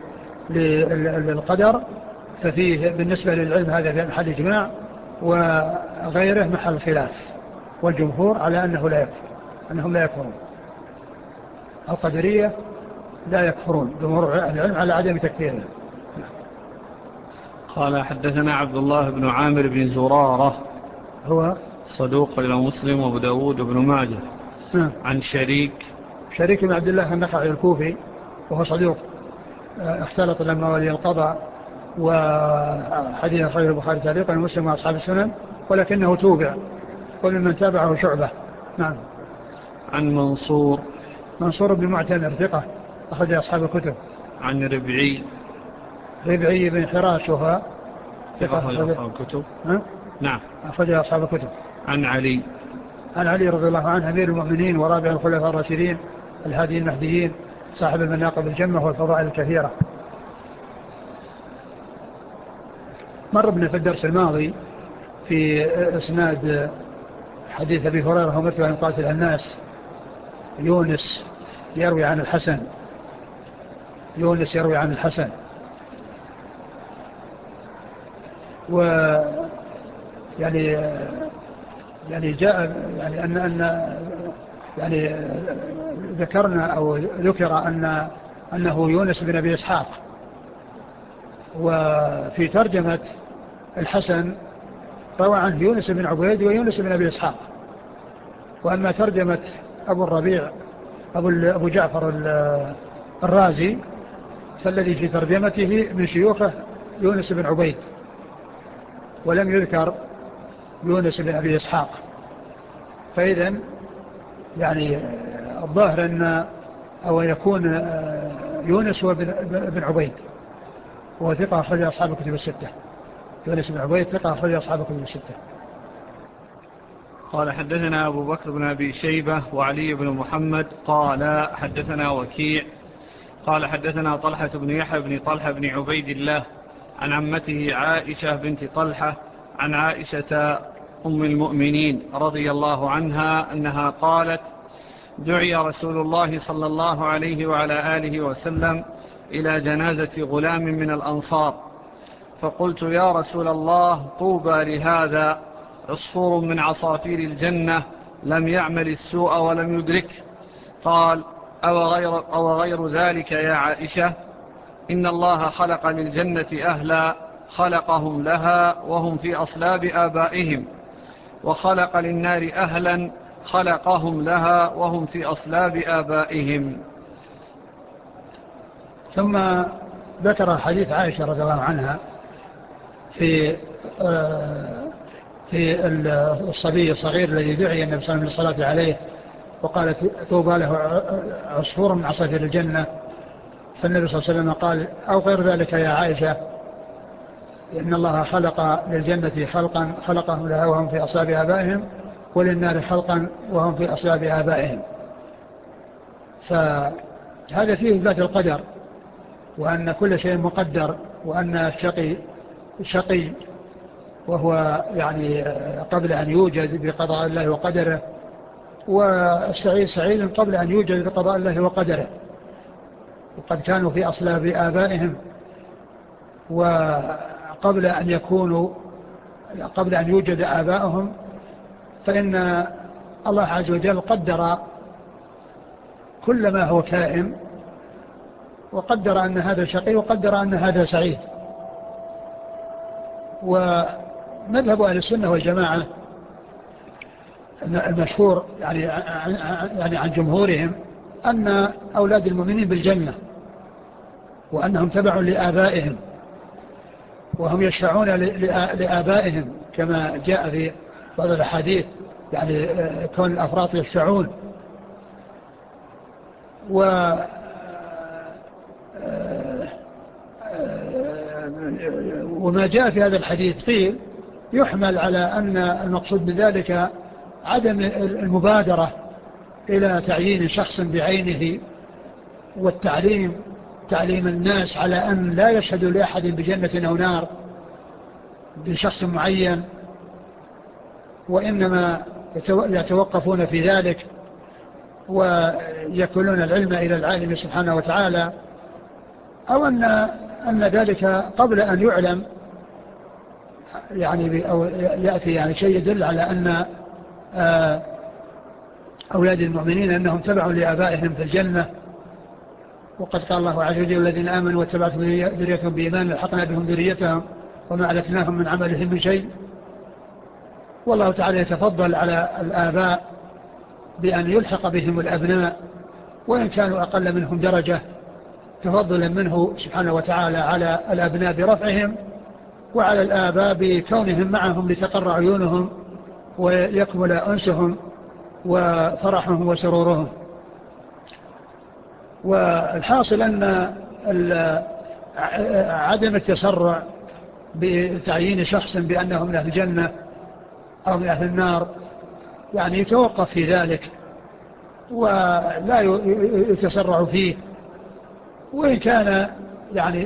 للقدر ففيه بالنسبة للعلم هذا في محل إجماع، وغيره محل خلاف، والجمهور على أنه لا يكفر، أنهم لا يكفرون. القدرية لا يكفرون، جمهور العلم على عدم تكفيرهم. قال حدثنا عبد الله بن عامر بن زرارة هو صدوق إلى مسلم وابو داود وابن ماجه. نعم. عن شريك شريك بن عبد الله النخعي الكوفي وهو صدوق اختلط لما ولي القضاء، وحديث أخرجه البخاري تعليقا ومسلم وأصحاب السنن، ولكنه توبع وممن تابعه شعبة. نعم. عن منصور منصور بن معتمر ثقة أخرج أصحاب الكتب. عن ربعي ربعي بن حراش وهو ثقة أخرج أصحاب الكتب. نعم أخرج أصحاب الكتب. عن علي عن علي رضي الله عنه أمير المؤمنين ورابع الخلفاء الراشدين الهادي المهديين صاحب المناقب الجمة والفضائل الكثيرة. مر بنا في الدرس الماضي في اسناد حديث أبي هريرة: أمرت أن أقاتل الناس، يونس يروي عن الحسن يونس يروي عن الحسن. و يعني يعني جاء يعني أن أن يعني ذكرنا أو ذكر أن أنه يونس بن أبي إسحاق. وفي ترجمة الحسن روى عنه يونس بن عبيد ويونس بن أبي إسحاق. وأما ترجمة أبو الربيع أبو, أبو جعفر الرازي فالذي في ترجمته من شيوخه يونس بن عبيد، ولم يذكر يونس بن أبي إسحاق. فإذن يعني الظاهر أن أو يكون يونس هو بن عبيد، وهو ثقة أخرج أصحاب الكتب الستة. يونس بن عبيد ثقة أخرج أصحاب الكتب الستة. قال حدثنا أبو بكر بن أبي شيبة وعلي بن محمد قال حدثنا وكيع قال حدثنا طلحة بن يحيى بن طلحة بن عبيد الله عن عمته عائشة بنت طلحة عن عائشة أم المؤمنين رضي الله عنها أنها قالت: دعي رسول الله صلى الله عليه وعلى آله وسلم إلى جنازة غلام من الأنصار، فقلت: يا رسول الله، طوبى لهذا، عصفور من عصافير الجنة لم يعمل السوء ولم يدرك. قال: أو غير, أو غير ذلك يا عائشة، إن الله خلق للجنة أهلا خلقهم لها وهم في أصلاب آبائهم، وخلق للنار أهلا خلقهم لها وهم في أصلاب آبائهم. ثم ذكر حديث عائشة رضي الله عنها في في الصبي الصغير الذي دعي النبي صلى الله عليه وسلم للصلاة عليه وقالت: طوبى له عصفور من عصافير الجنة. فالنبي صلى الله عليه وسلم قال: أو غير ذلك يا عائشة، إن الله خلق للجنة خلقا خلقهم لها وهم في أصلاب آبائهم، وللنار خلقا وهم في أصلاب آبائهم. فهذا فيه إثبات القدر، وأن كل شيء مقدر، وأن الشقي شقي وهو يعني قبل أن يوجد بقضاء الله وقدره، والسعيد سعيد قبل أن يوجد بقضاء الله وقدره. وقد كانوا في أصلاب آبائهم، وقبل أن يكونوا قبل أن يوجد آبائهم فإن الله عز وجل قدر كل ما هو كائن، وقدر أن هذا شقي وقدر أن هذا سعيد. ومذهب أهل السنة والجماعة المشهور يعني يعني عن جمهورهم أن أولاد المؤمنين بالجنة، وأنهم تبع لآبائهم، وهم يشفعون لآبائهم كما جاء في بعض الأحاديث، يعني كون الأفراط يشفعون. و وما جاء في هذا الحديث قيل يحمل على أن المقصود بذلك عدم المبادرة إلى تعيين شخص بعينه، والتعليم تعليم الناس على أن لا يشهدوا لأحد بجنة أو نار بشخص معين، وإنما يتوقفون في ذلك ويكلون العلم إلى العالم سبحانه وتعالى، أو أن أن ذلك قبل أن يعلم يعني أو يأتي يعني شيء يدل على أن أولاد المؤمنين أنهم تبعوا لآبائهم في الجنة. وقد قال الله عز وجل: الذين آمنوا واتبعتهم ذريتهم بإيمان الحقنا بهم ذريتهم وما ألتناهم من عملهم من شيء. والله تعالى يتفضل على الآباء بأن يلحق بهم الأبناء وإن كانوا أقل منهم درجة، تفضلا منه سبحانه وتعالى على الأبناء برفعهم، وعلى الآباء بكونهم معهم لتقر عيونهم ويكمل أنسهم وفرحهم وسرورهم. والحاصل أن عدم التسرع بتعيين شخص بأنه من أهل الجنة أو من أهل النار يعني يتوقف في ذلك ولا يتسرع فيه، وإن كان يعني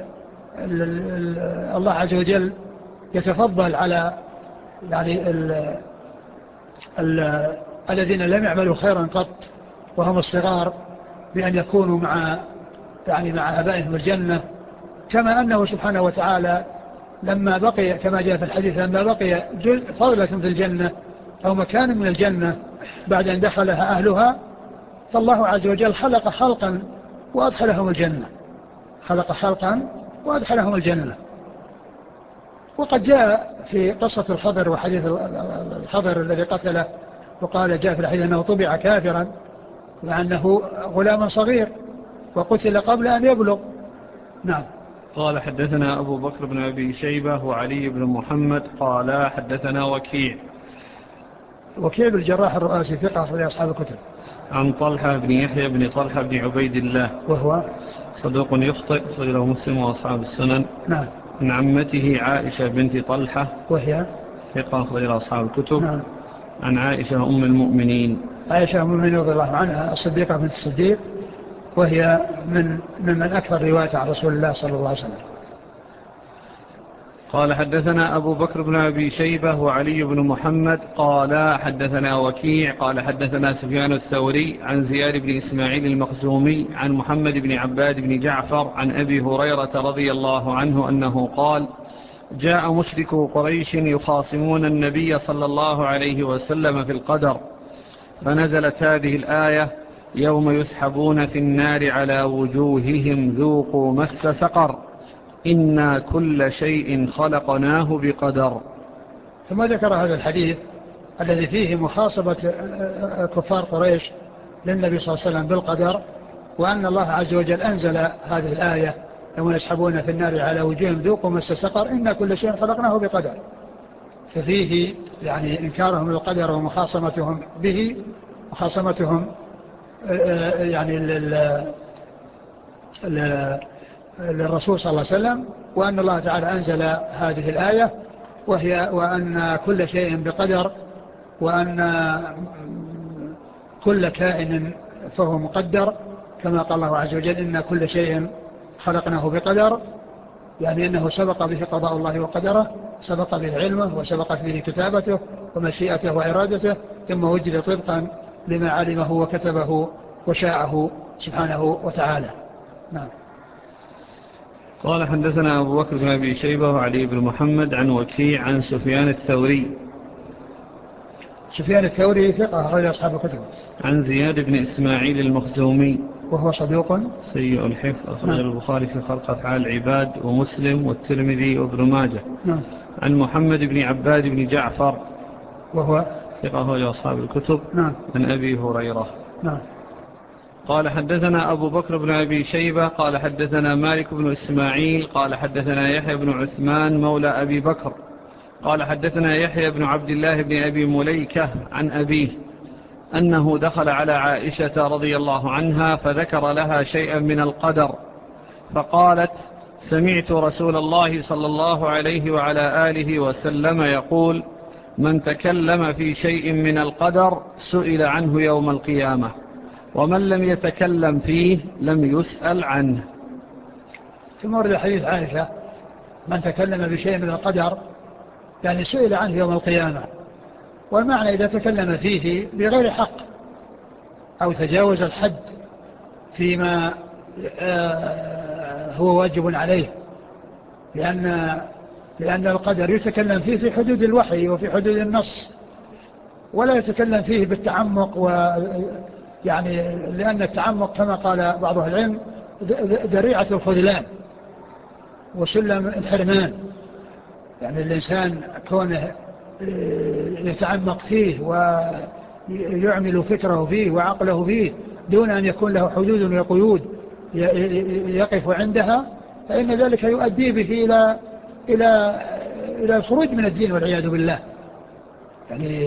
الله عز وجل يتفضل على يعني ال ال الذين لم يعملوا خيرا قط وهم الصغار بأن يكونوا مع يعني مع آبائهم الجنة، كما أنه سبحانه وتعالى لما بقي كما جاء في الحديث لما بقي فضلة في الجنة أو مكان من الجنة بعد أن دخلها أهلها، فالله عز وجل خلق خلقا وأدخلهم الجنة، خلق خلقا وأدخلهم الجنة. وقد جاء في قصة الخضر وحديث الخضر الذي قتله، وقال جاء في الحديث أنه طبع كافرا وأنه غلام صغير وقتل قبل أن يبلغ. نعم. قال حدثنا أبو بكر بن أبي شيبة وعلي بن محمد قال حدثنا وكيع وكيع بالجراح الرؤاسي ثقة في أصحاب الكتب. عن طلحة بن يحيى بن طلحة بن عبيد الله وهو صدوق يخطئ صدره مسلم وأصحاب السنن. نعم. من عمته عائشة بنت طلحة وهي ثقة صدر أصحاب الكتب. نعم. عن عائشة أم المؤمنين عائشة أم المؤمنين رضي الله عنها الصديقة بنت الصديق، وهي من من أكثر رواية عن رسول الله صلى الله عليه وسلم. قال حدثنا أبو بكر بن أبي شيبة وعلي بن محمد قال حدثنا وكيع قال حدثنا سفيان الثوري عن زياد بن إسماعيل المخزومي عن محمد بن عباد بن جعفر عن أبي هريرة رضي الله عنه أنه قال جاء مشركو قريش يخاصمون النبي صلى الله عليه وسلم في القدر، فنزلت هذه الآية يوم يسحبون في النار على وجوههم ذوقوا مس سقر إنا كل شيء خلقناه بقدر. ثم ذكر هذا الحديث الذي فيه مخاصبة كفار قريش للنبي صلى الله عليه وسلم بالقدر، وأن الله عز وجل أنزل هذه الآية يوم يسحبون في النار على وجوههم ذوقوا مس سقر إنا كل شيء خلقناه بقدر. ففيه يعني إنكارهم للقدر ومخاصمتهم به، مخاصمتهم يعني للرسول صلى الله عليه وسلم، وأن الله تعالى أنزل هذه الآية وهي وأن كل شيء بقدر، وأن كل كائن فهو مقدر، كما قال الله عز وجل إن كل شيء خلقناه بقدر، يعني أنه سبق به قضاء الله وقدره، سبق به علمه وسبقت به كتابته ومشيئته وإرادته، ثم وجد طبقا لما علمه وكتبه وشاءه سبحانه وتعالى. نعم. قال حدثنا أبو بكر بن أبي شيبة وعلي بن محمد عن وكيع عن سفيان الثوري. سفيان الثوري ثقة أخرج أصحاب الكتب. عن زياد بن إسماعيل المخزومي وهو صدوق سيء الحفظ أخرج البخاري في خلق أفعال العباد ومسلم والترمذي وابن ماجه. نعم. عن محمد بن عباد بن جعفر وهو ثقة أخرج أصحاب الكتب. نعم. عن أبي هريرة. نعم. قال حدثنا أبو بكر بن أبي شيبة قال حدثنا مالك بن إسماعيل قال حدثنا يحيى بن عثمان مولى أبي بكر قال حدثنا يحيى بن عبد الله بن أبي مليكة عن أبيه أنه دخل على عائشة رضي الله عنها فذكر لها شيئا من القدر، فقالت سمعت رسول الله صلى الله عليه وعلى آله وسلم يقول من تكلم في شيء من القدر سئل عنه يوم القيامة ومن لم يتكلم فيه لم يسأل عنه. ثم ورد حديث عائشة من تكلم بشيء من القدر يعني سئل عنه يوم القيامة، والمعنى إذا تكلم فيه بغير حق أو تجاوز الحد فيما هو واجب عليه، لأن لأن القدر يتكلم فيه في حدود الوحي وفي حدود النص، ولا يتكلم فيه بالتعمق، ويعني لأن التعمق كما قال بعض أهل العلم ذريعة الخذلان وسلم الحرمان، يعني الإنسان كونه يتعمق فيه ويعمل فكره فيه وعقله فيه دون أن يكون له حدود وقيود يقف عندها، فإن ذلك يؤدي به إلى إلى إلى الخروج من الدين والعياذ بالله. يعني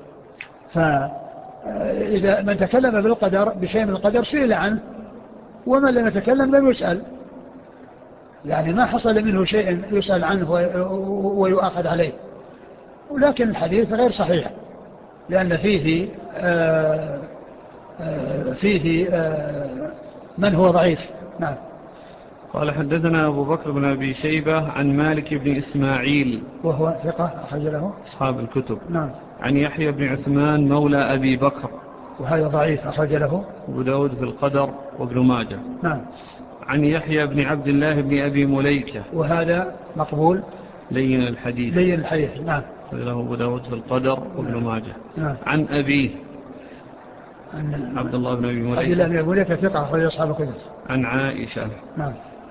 فإذا من تكلم بالقدر بشيء من القدر سئل عنه، ومن لم يتكلم لم يسأل، يعني ما حصل منه شيء يسأل عنه ويؤاخذ عليه. ولكن الحديث غير صحيح لأن فيه آآ آآ فيه آآ من هو ضعيف. نعم. قال حدثنا أبو بكر بن أبي شيبة عن مالك بن إسماعيل وهو ثقة أخرج له أصحاب الكتب. نعم. عن يحيى بن عثمان مولى أبي بكر وهذا ضعيف أخرج له أبو داود في القدر وابن ماجه. نعم. عن يحيى بن عبد الله بن أبي مليكة وهذا مقبول لين الحديث لين الحديث نعم له أبو داود في القدر وابن ماجه. نعم. عن أبيه عن عبد الله بن أبي مليكة عبد الله بن أبي مليكة ثقة أخرج أصحاب الكتب. عن عائشة. نعم.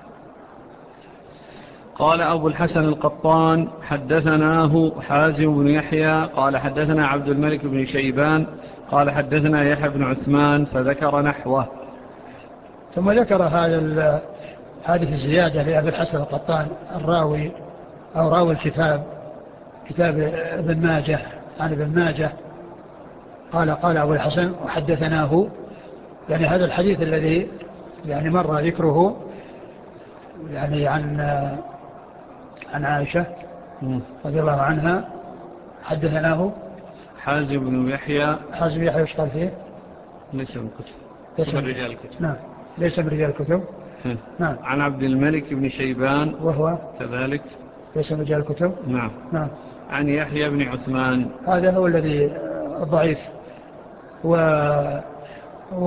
قال أبو الحسن القطان حدثناه حازم بن يحيى قال حدثنا عبد الملك بن شيبان قال حدثنا يحيى بن عثمان فذكر نحوه. ثم ذكر هذا هذه الزيادة لأبي الحسن القطان الراوي أو راوي الكتاب كتاب ابن ماجه عن ابن ماجه قال قال أبو الحسن وحدثناه، يعني هذا الحديث الذي يعني مر ذكره يعني عن عن عائشة رضي الله عنها حدثناه حازم بن يحيى. حازم يحيى ايش قال فيه؟ ليس من كتب ليس من رجال الكتب. نعم ليس من رجال الكتب. نعم. عن عبد الملك بن شيبان وهو كذلك ليس من رجال الكتب. نعم. نعم. عن يحيى بن عثمان هذا هو الذي ضعيف و و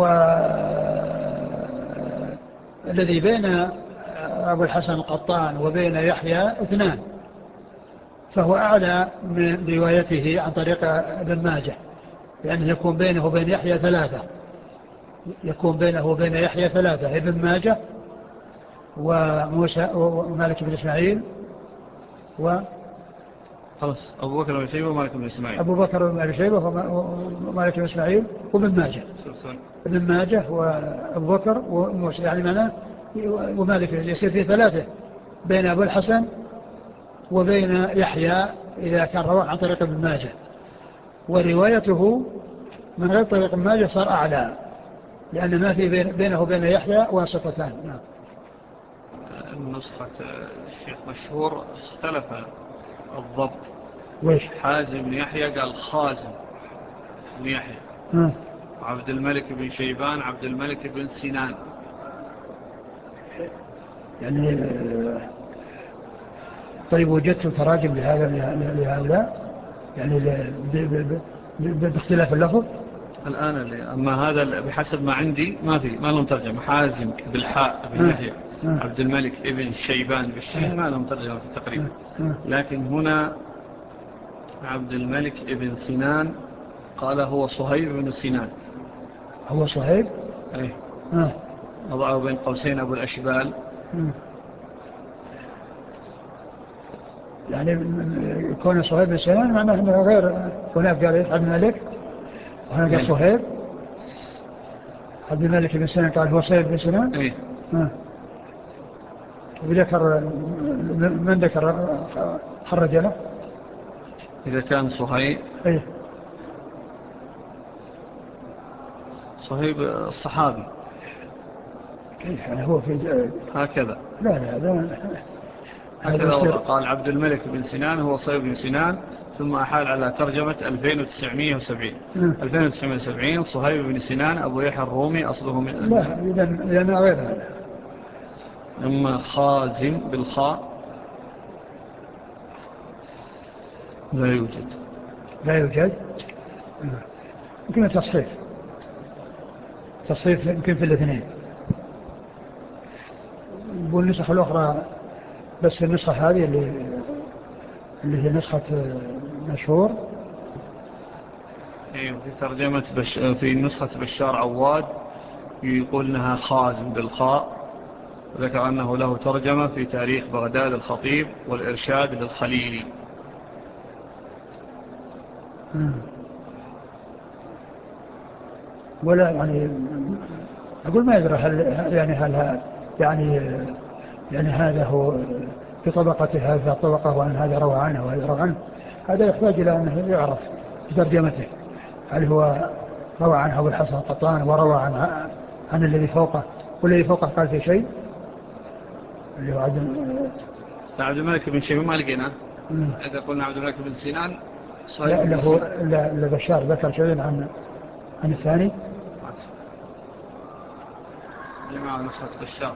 الذي بين أبو الحسن القطان وبين يحيى اثنان، فهو أعلى من روايته عن طريق ابن ماجه، لأنه يعني يكون بينه وبين يحيى ثلاثة يكون بينه وبين يحيى ثلاثة ابن ماجه وموسى ومالك بن إسماعيل و خلاص أبو بكر بن شيبة ومالك بن إسماعيل أبو بكر بن شيبة ومالك بن إسماعيل وابن ماجه ابن ماجه وأبو بكر وموسى، يعني معناه ومالك يصير في ثلاثة بين أبو الحسن وبين يحيى إذا كان رواه عن طريق ابن ماجه، وروايته من غير طريق ابن ماجه صار أعلى لأن ما في بينه وبين يحيى واسطتان. نعم. النسخة الشيخ مشهور اختلف الضبط. ويش؟ حازم بن يحيى قال خازم بن يحيى. م. عبد الملك بن شيبان عبد الملك بن سنان. يعني طيب وجدت تراجم لهذا لهؤلاء يعني باختلاف اللفظ الآن اللي أما هذا بحسب ما عندي ما في ما لهم ترجمة. حازم بالحاء بن يحيى عبد الملك ابن شيبان بالشين ما لهم ترجمة في التقريب، لكن هنا عبد الملك ابن سنان قال هو صهيب بن سنان. هو صهيب ايه آه. وضعه بين قوسين أبو الأشبال. م. يعني كون صهيب بن سنان معناه أنه غير هناك قال عبد الملك وهنا قال صهيب. عبد الملك بن سنان قال هو صهيب بن سنان. ايه آه. وذكر من ذكر خرج له إذا كان صهيب ايه صهيب الصحابي كيف يعني هو في هكذا. لا لا لا هكذا قال عبد الملك بن سنان هو صهيب بن سنان ثم أحال على ترجمة ألفين وتسعمائة وسبعين. ألفين وتسعمائة وسبعين صهيب بن سنان أبو يحيى الرومي أصله من لا إذن غير هذا. أما خازم بالخاء لا يوجد لا يوجد يمكن تصحيف تصحيف يمكن في الاثنين. والنسخة الأخرى بس النسخة هذه اللي اللي هي نسخة مشهور في ترجمة بش... في نسخة بشار عواد يقول انها خازم بالخاء، ذكر أنه له ترجمة في تاريخ بغداد الخطيب والإرشاد للخليلي. ولا يعني أقول ما يدري هل يعني هل يعني يعني هذا هو في طبقته هذا الطبقة وأن هذا روى عنه وهذا روى عنه، هذا يحتاج إلى أنه يعرف في ترجمته هل هو روى عنه أبو الحسن القطان وروى عن عن الذي فوقه والذي فوقه قال في شيء اللي هو عبد عبد الملك بن شيبان ما لقينا. إذا قلنا عبد الملك بن سنان لا له لا بشار ذكر شيء عن عن الثاني جماعة نسخة بشار.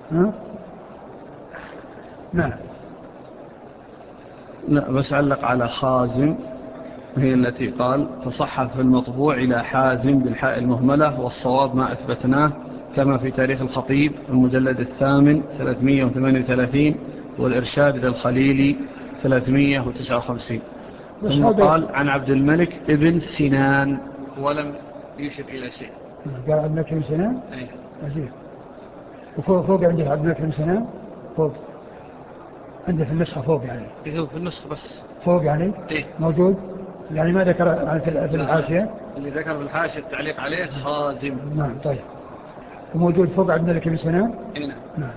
نعم لا بس علق على خازم هي التي قال فصح في المطبوع إلى حازم بالحاء المهملة والصواب ما أثبتناه كما في تاريخ الخطيب المجلد الثامن ثلاثمائة وثمانية وثلاثين والإرشاد للخليلي ثلاثمائة وتسعة وخمسين. ثم قال عن عبد الملك ابن سنان ولم يشر إلى شيء. قال عبد الملك ابن سنان؟ أيه. عجيب. وفوق فوق عندك عبد الملك ابن سنان؟ فوق عنده في النسخة فوق يعني؟ إيه هو في النسخة بس فوق يعني؟ إيه؟ موجود؟ يعني ما ذكر في الحاشية؟ اللي ذكر في الحاشية التعليق عليه خازم. نعم طيب. وموجود فوق عبد الملك ابن سنان؟ إيه نعم. نعم.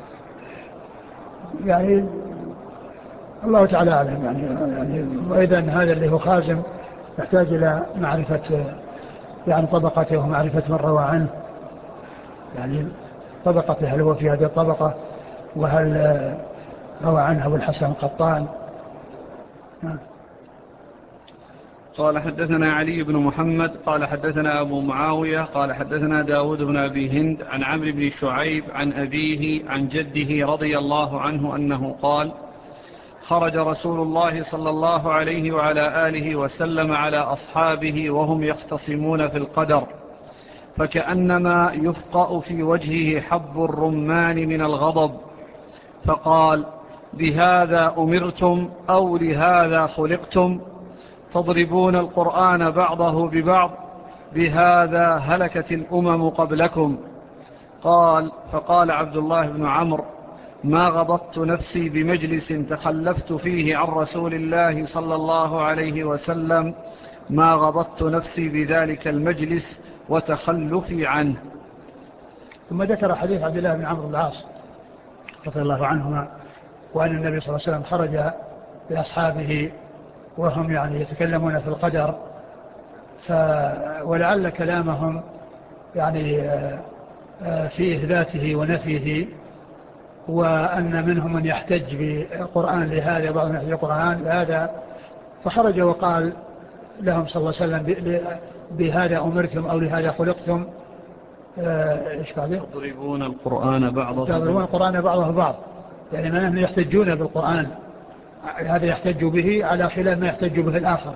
يعني الله تعالى أعلم يعني, يعني وإذا هذا اللي هو خازم يحتاج إلى معرفة يعني طبقته ومعرفة من روى عنه، يعني طبقته هل هو في هذه الطبقة وهل روى عنه أبو الحسن القطان. قال حدثنا علي بن محمد قال حدثنا أبو معاوية قال حدثنا داود بن أبي هند عن عمرو بن شعيب عن أبيه عن جده رضي الله عنه أنه قال خرج رسول الله صلى الله عليه وعلى آله وسلم على أصحابه وهم يختصمون في القدر، فكأنما يفقأ في وجهه حب الرمان من الغضب، فقال بهذا أمرتم أو لهذا خلقتم؟ تضربون القرآن بعضه ببعض، بهذا هلكت الأمم قبلكم. قال فقال عبد الله بن عمرو ما غضبت نفسي بمجلس تخلفت فيه عن رسول الله صلى الله عليه وسلم ما غضبت نفسي بذلك المجلس وتخلفي عنه. ثم ذكر حديث عبد الله بن عمرو بن العاص رضي الله عنهما وأن النبي صلى الله عليه وسلم خرج بأصحابه وهم يعني يتكلمون في القدر، ولعل كلامهم يعني في إثباته ونفيه، وأن منهم من يحتج بالقرآن لهذا بعضهم يحتج بالقرآن لهذا، فخرج وقال لهم صلى الله عليه وسلم بهذا أمرتم أو لهذا خلقتم. إيش بعده؟ تضربون القرآن بعضه تضربون القرآن بعضه بعض، يعني من يحتجون بالقرآن هذا يحتج به على خلاف ما يحتج به الآخر،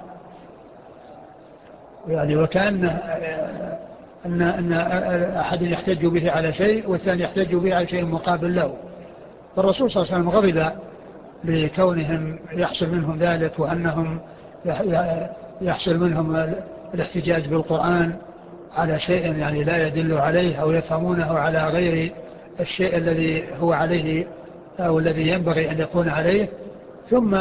يعني وكأن أن أن أحد يحتج به على شيء والثاني يحتج به على شيء مقابل له. فالرسول صلى الله عليه وسلم غضب لكونهم يحصل منهم ذلك، وأنهم يحصل منهم الاحتجاج بالقرآن على شيء يعني لا يدل عليه أو يفهمونه على غير الشيء الذي هو عليه أو الذي ينبغي أن يكون عليه. ثم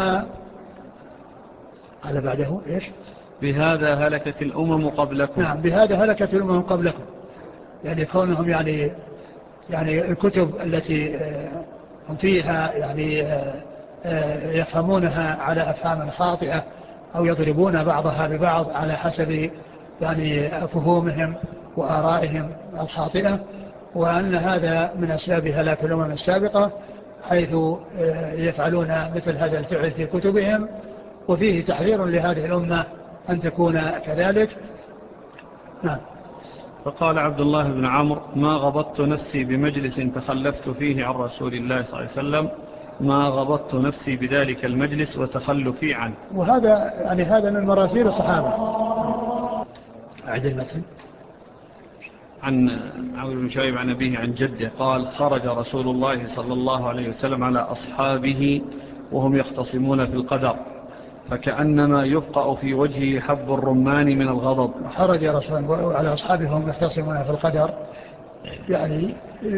قال بعده إيش؟ بهذا هلكت الأمم قبلكم. نعم بهذا هلكت الأمم قبلكم، يعني كونهم يعني يعني الكتب التي هم فيها يعني يفهمونها على أفهام خاطئة أو يضربون بعضها ببعض على حسب يعني فهومهم وآرائهم الخاطئة، وأن هذا من أسباب هلاك الأمم السابقة حيث يفعلون مثل هذا الفعل في كتبهم، وفيه تحذير لهذه الأمة أن تكون كذلك. نعم. فقال عبد الله بن عمرو ما غضبت نفسي بمجلس تخلفت فيه عن رسول الله صلى الله عليه وسلم ما غضبت نفسي بذلك المجلس وتخلفي عنه. وهذا يعني هذا من مراسيل الصحابة. أعد المتن. عن عمرو بن شعيب عن أبيه عن جده قال خرج رسول الله صلى الله عليه وسلم على أصحابه وهم يختصمون في القدر، فكأنما يفقأ في وجهه حب الرمان من الغضب. خرج رسول الله على أصحابه وهم يختصمون في القدر، يعني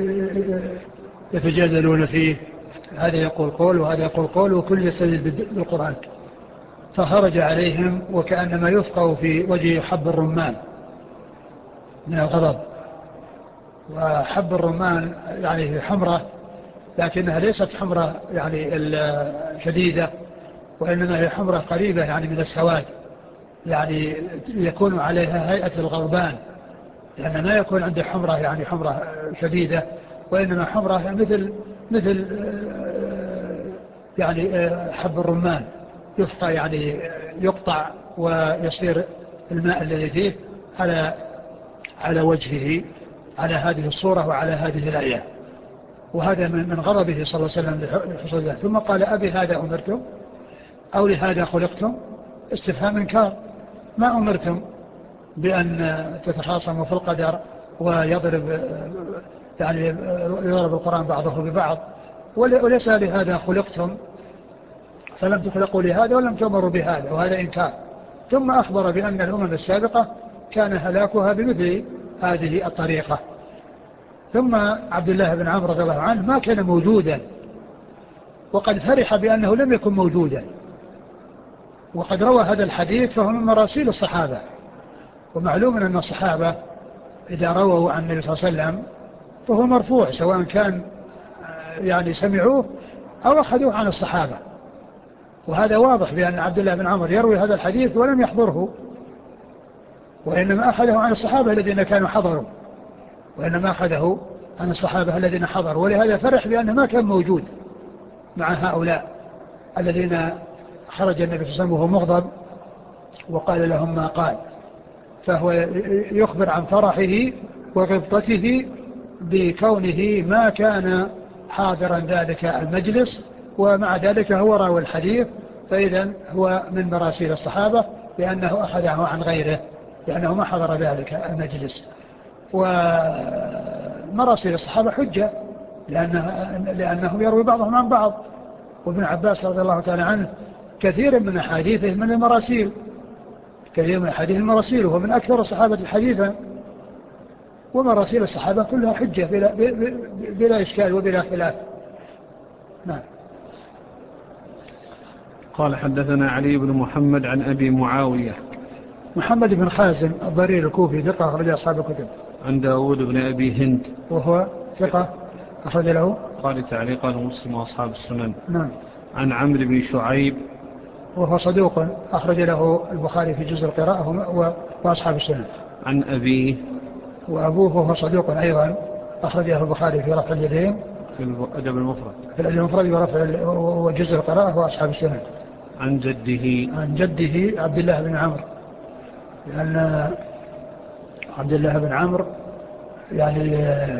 يتجادلون فيه، هذا يقول قول وهذا يقول قول وكل يستدل بالقرآن، فخرج عليهم وكأنما يفقأ في وجهه حب الرمان من الغضب. وحب الرمان يعني حمرة، لكنها ليست حمرة يعني شديدة، وإنما هي حمرة قريبة يعني من السواد، يعني يكون عليها هيئة الغضبان، لأن ما يكون عنده حمرة يعني حمرة شديدة، وإنما حمرة مثل مثل يعني حب الرمان يفقى يعني يقطع ويصير الماء الذي فيه على على وجهه على هذه الصورة وعلى هذه الآية. وهذا من غضبه صلى الله عليه وسلم لحصول ذلك. ثم قال أبي هذا أمرتم أو لهذا خلقتم؟ استفهام إنكار. ما أمرتم بأن تتخاصموا في القدر ويضرب يعني يضرب القرآن بعضه ببعض، وليس لهذا خلقتم فلم تخلقوا لهذا ولم تؤمروا بهذا، وهذا إنكار. ثم أخبر بأن الأمم السابقة كان هلاكها بمثل هذه الطريقة. ثم عبد الله بن عمرو رضي الله عنه ما كان موجودا، وقد فرح بأنه لم يكن موجودا، وقد روى هذا الحديث فهو من مراسيل الصحابة. ومعلوم أن الصحابة إذا رووا عن النبي صلى الله عليه وسلم فهو مرفوع، سواء كان يعني سمعوه أو أخذوه عن الصحابة. وهذا واضح بأن عبد الله بن عمرو يروي هذا الحديث ولم يحضره، وإنما أخذه عن الصحابة الذين كانوا حضروا، وإنما أخذه عن الصحابة الذين حضروا. ولهذا فرح بأنه ما كان موجود مع هؤلاء الذين خرج النبي صلى الله عليه وسلم وهو مغضب وقال لهم ما قال. فهو يخبر عن فرحه وغبطته بكونه ما كان حاضرا ذلك المجلس، ومع ذلك هو راوي الحديث. فإذا هو من مراسيل الصحابة لأنه أخذه عن غيره، لأنه ما حضر ذلك المجلس. ومراسيل الصحابة حجة لأنه لأنهم يروي بعضهم عن بعض. وابن عباس رضي الله تعالى عنه كثير من أحاديثه من المراسيل، كثير من أحاديث المراسيل، وهو من أكثر الصحابة حديثا. ومراسيل الصحابة كلها حجة بلا, بلا إشكال وبلا خلاف. نعم. قال حدثنا علي بن محمد عن أبي معاوية محمد بن خازم الضرير الكوفي ثقة أخرج أصحاب الكتب. عن داود بن أبي هند وهو ثقة أخرج له قال تعليقا مسلم وأصحاب السنن. نعم. عن عمرو بن شعيب وهو صدوق أخرج له البخاري في جزء القراءة وأصحاب السنن. عن أبيه وأبوه وهو صدوق أيضا أخرجه البخاري في رفع اليدين في الأدب المفرد في الأدب المفرد ورفع وجزء القراءة وأصحاب السنن. عن جده عن جده عبد الله بن عمرو، لأن عبد الله بن عمرو يعني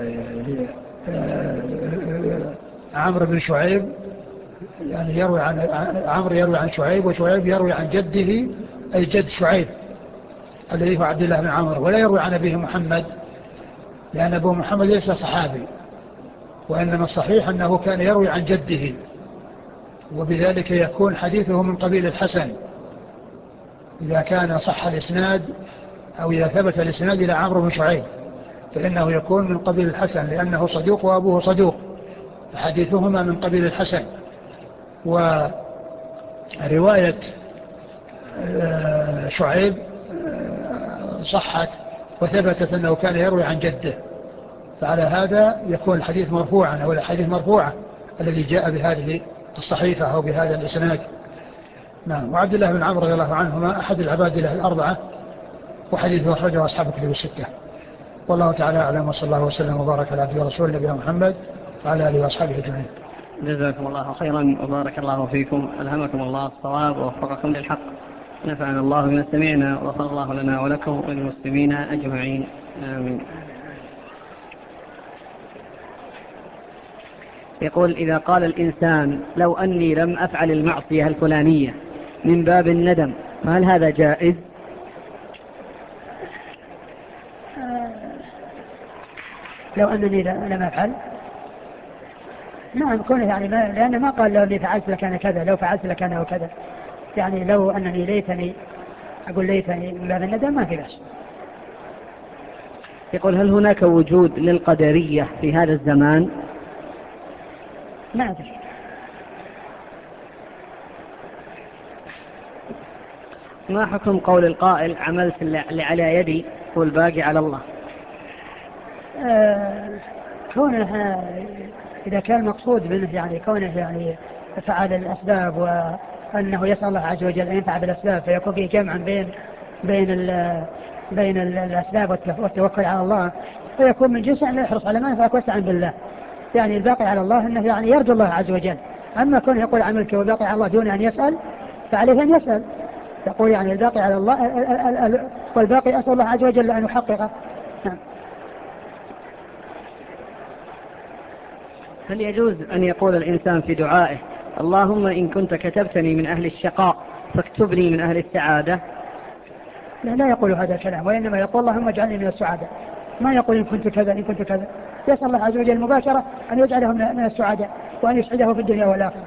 عمرو بن شعيب يعني يروي عن عمرو يروي عن شعيب، وشعيب يروي عن جده أي جد شعيب الذي هو عبد الله بن عمرو، ولا يروي عن أبيه محمد لأن أبوه محمد ليس صحابي، وإنما الصحيح أنه كان يروي عن جده، وبذلك يكون حديثه من قبيل الحسن إذا كان صح الإسناد أو إذا ثبت الإسناد إلى عمرو بن شعيب فإنه يكون من قبيل الحسن لأنه صدوق وأبوه صدوق، فحديثهما من قبيل الحسن. ورواية شعيب صحت وثبتت أنه كان يروي عن جده، فعلى هذا يكون الحديث مرفوعا أو الحديث مرفوعا الذي جاء بهذه الصحيفة أو بهذا الإسناد. نعم. وعبد الله بن عمرو رضي الله عنهما أحد العباد له الأربعة، وحديثه أخرجه أصحاب الكتب الستة. والله تعالى أعلم، وصلى الله وسلم وبارك على عبده ورسوله نبينا محمد وعلى آله وأصحابه أجمعين. جزاكم الله خيرا وبارك الله فيكم، ألهمكم الله الصواب ووفقكم للحق، نفعنا الله بما سمعنا وغفر الله لنا ولكم وللمسلمين أجمعين، آمين. يقول: إذا قال الإنسان لو أني لم أفعل المعصية الفلانية من باب الندم فهل هذا جائز؟ لو أنني لم أفعل، نعم كونه يعني ما لأنه ما قال لو أني فعلت لكان كذا، لو فعلت لكان وكذا، يعني لو أنني ليتني أقول ليتني من باب الندم ما في بأس. يقول: هل هناك وجود للقدرية في هذا الزمان؟ ما أدري. ما حكم قول القائل عملت اللي على يدي والباقي على الله؟ آه كونه إذا كان مقصود منه يعني كونه يعني فعل الأسباب وأنه يسأل الله عز وجل أن ينفع بالأسباب فيكون فيه جمع بين بين ال بين الأسباب والتوكل على الله، فيكون من جنس أن يحرص على ما ينفعك واستعن بالله. يعني الباقي على الله أنه يعني يرجو الله عز وجل. أما كونه يقول عملك والباقي على الله دون أن يسأل فعليه أن يسأل، يقول يعني الباقي على الله والباقي أسأل الله عز وجل أن يحققه. نعم. هل يجوز أن يقول الإنسان في دعائه اللهم إن كنت كتبتني من أهل الشقاء فاكتبني من أهل السعادة؟ لا, لا يقول هذا الكلام، وإنما يقول اللهم اجعلني من السعادة. ما يقول إن كنت كذا إن كنت كذا، يسأل الله عز وجل مباشرة أن يجعله من السعداء وأن يسعده في الدنيا والآخرة.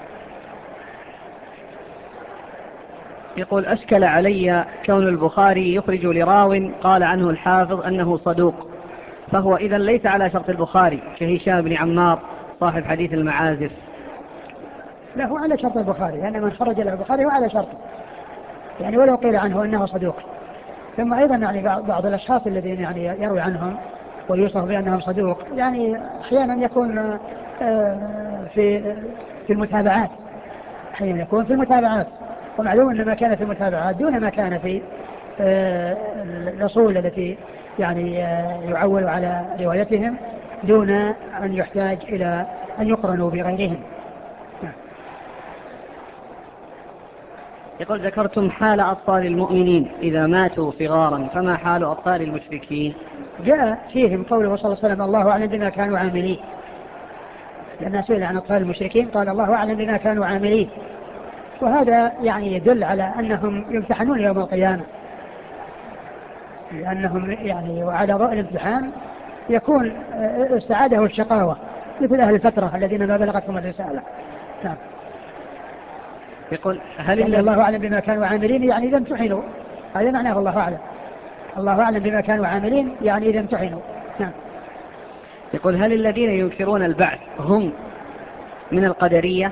يقول أشكل علي كون البخاري يخرج لراو قال عنه الحافظ أنه صدوق، فهو إذن ليس على شرط البخاري كهشام بن عمار صاحب حديث المعازف. لا، هو على شرط البخاري، لأن من خرج له البخاري هو على شرطه، يعني ولو قيل عنه أنه صدوق. ثم أيضا يعني بعض الأشخاص الذين يعني يروي عنهم ويوصف بأنهم صدوق يعني أحيانا يكون في في المتابعات، أحيانا يكون في المتابعات، ومعلوم أن ما كان في المتابعات دون ما كان في الأصول التي يعني يعول على روايتهم دون أن يحتاج إلى أن يقرنوا بغيرهم. يقول ذكرتم حال أطفال المؤمنين إذا ماتوا صغارا، فما حال أطفال المشركين؟ جاء فيهم قوله صلى الله عليه وسلم الله أعلم بما كانوا عاملين، لأنه سئل عن أطفال المشركين قال الله أعلم بما كانوا عاملين، وهذا يعني يدل على أنهم يمتحنون يوم القيامة، لأنهم يعني وعلى ضوء الامتحان يكون السعادة والشقاوة مثل أهل الفترة الذين ما بلغتهم الرسالة. نعم. يقول هل يعني الله أعلم بما كانوا عاملين يعني إذا امتحنوا، هذا معناه الله أعلم، الله أعلم بما كانوا عاملين يعني إذا امتحنوا. نعم. يقول هل الذين ينكرون البعث هم من القدرية؟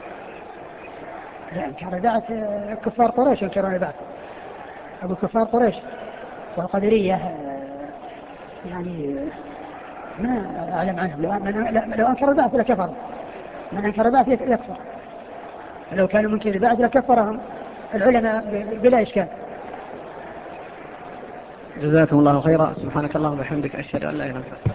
لا، إنكار البعث كفار قريش ينكرون البعث، أبو كفار قريش، والقدرية يعني ما أعلم عنهم، لو, لو أنكر البعث لكفر، من أنكر البعث يكفر، لو كانوا منكر البعث لكفرهم العلماء بلا إشكال. جزاكم الله خيرا، سبحانك اللهم وبحمدك، أشهد أن لا إله إلا أنت.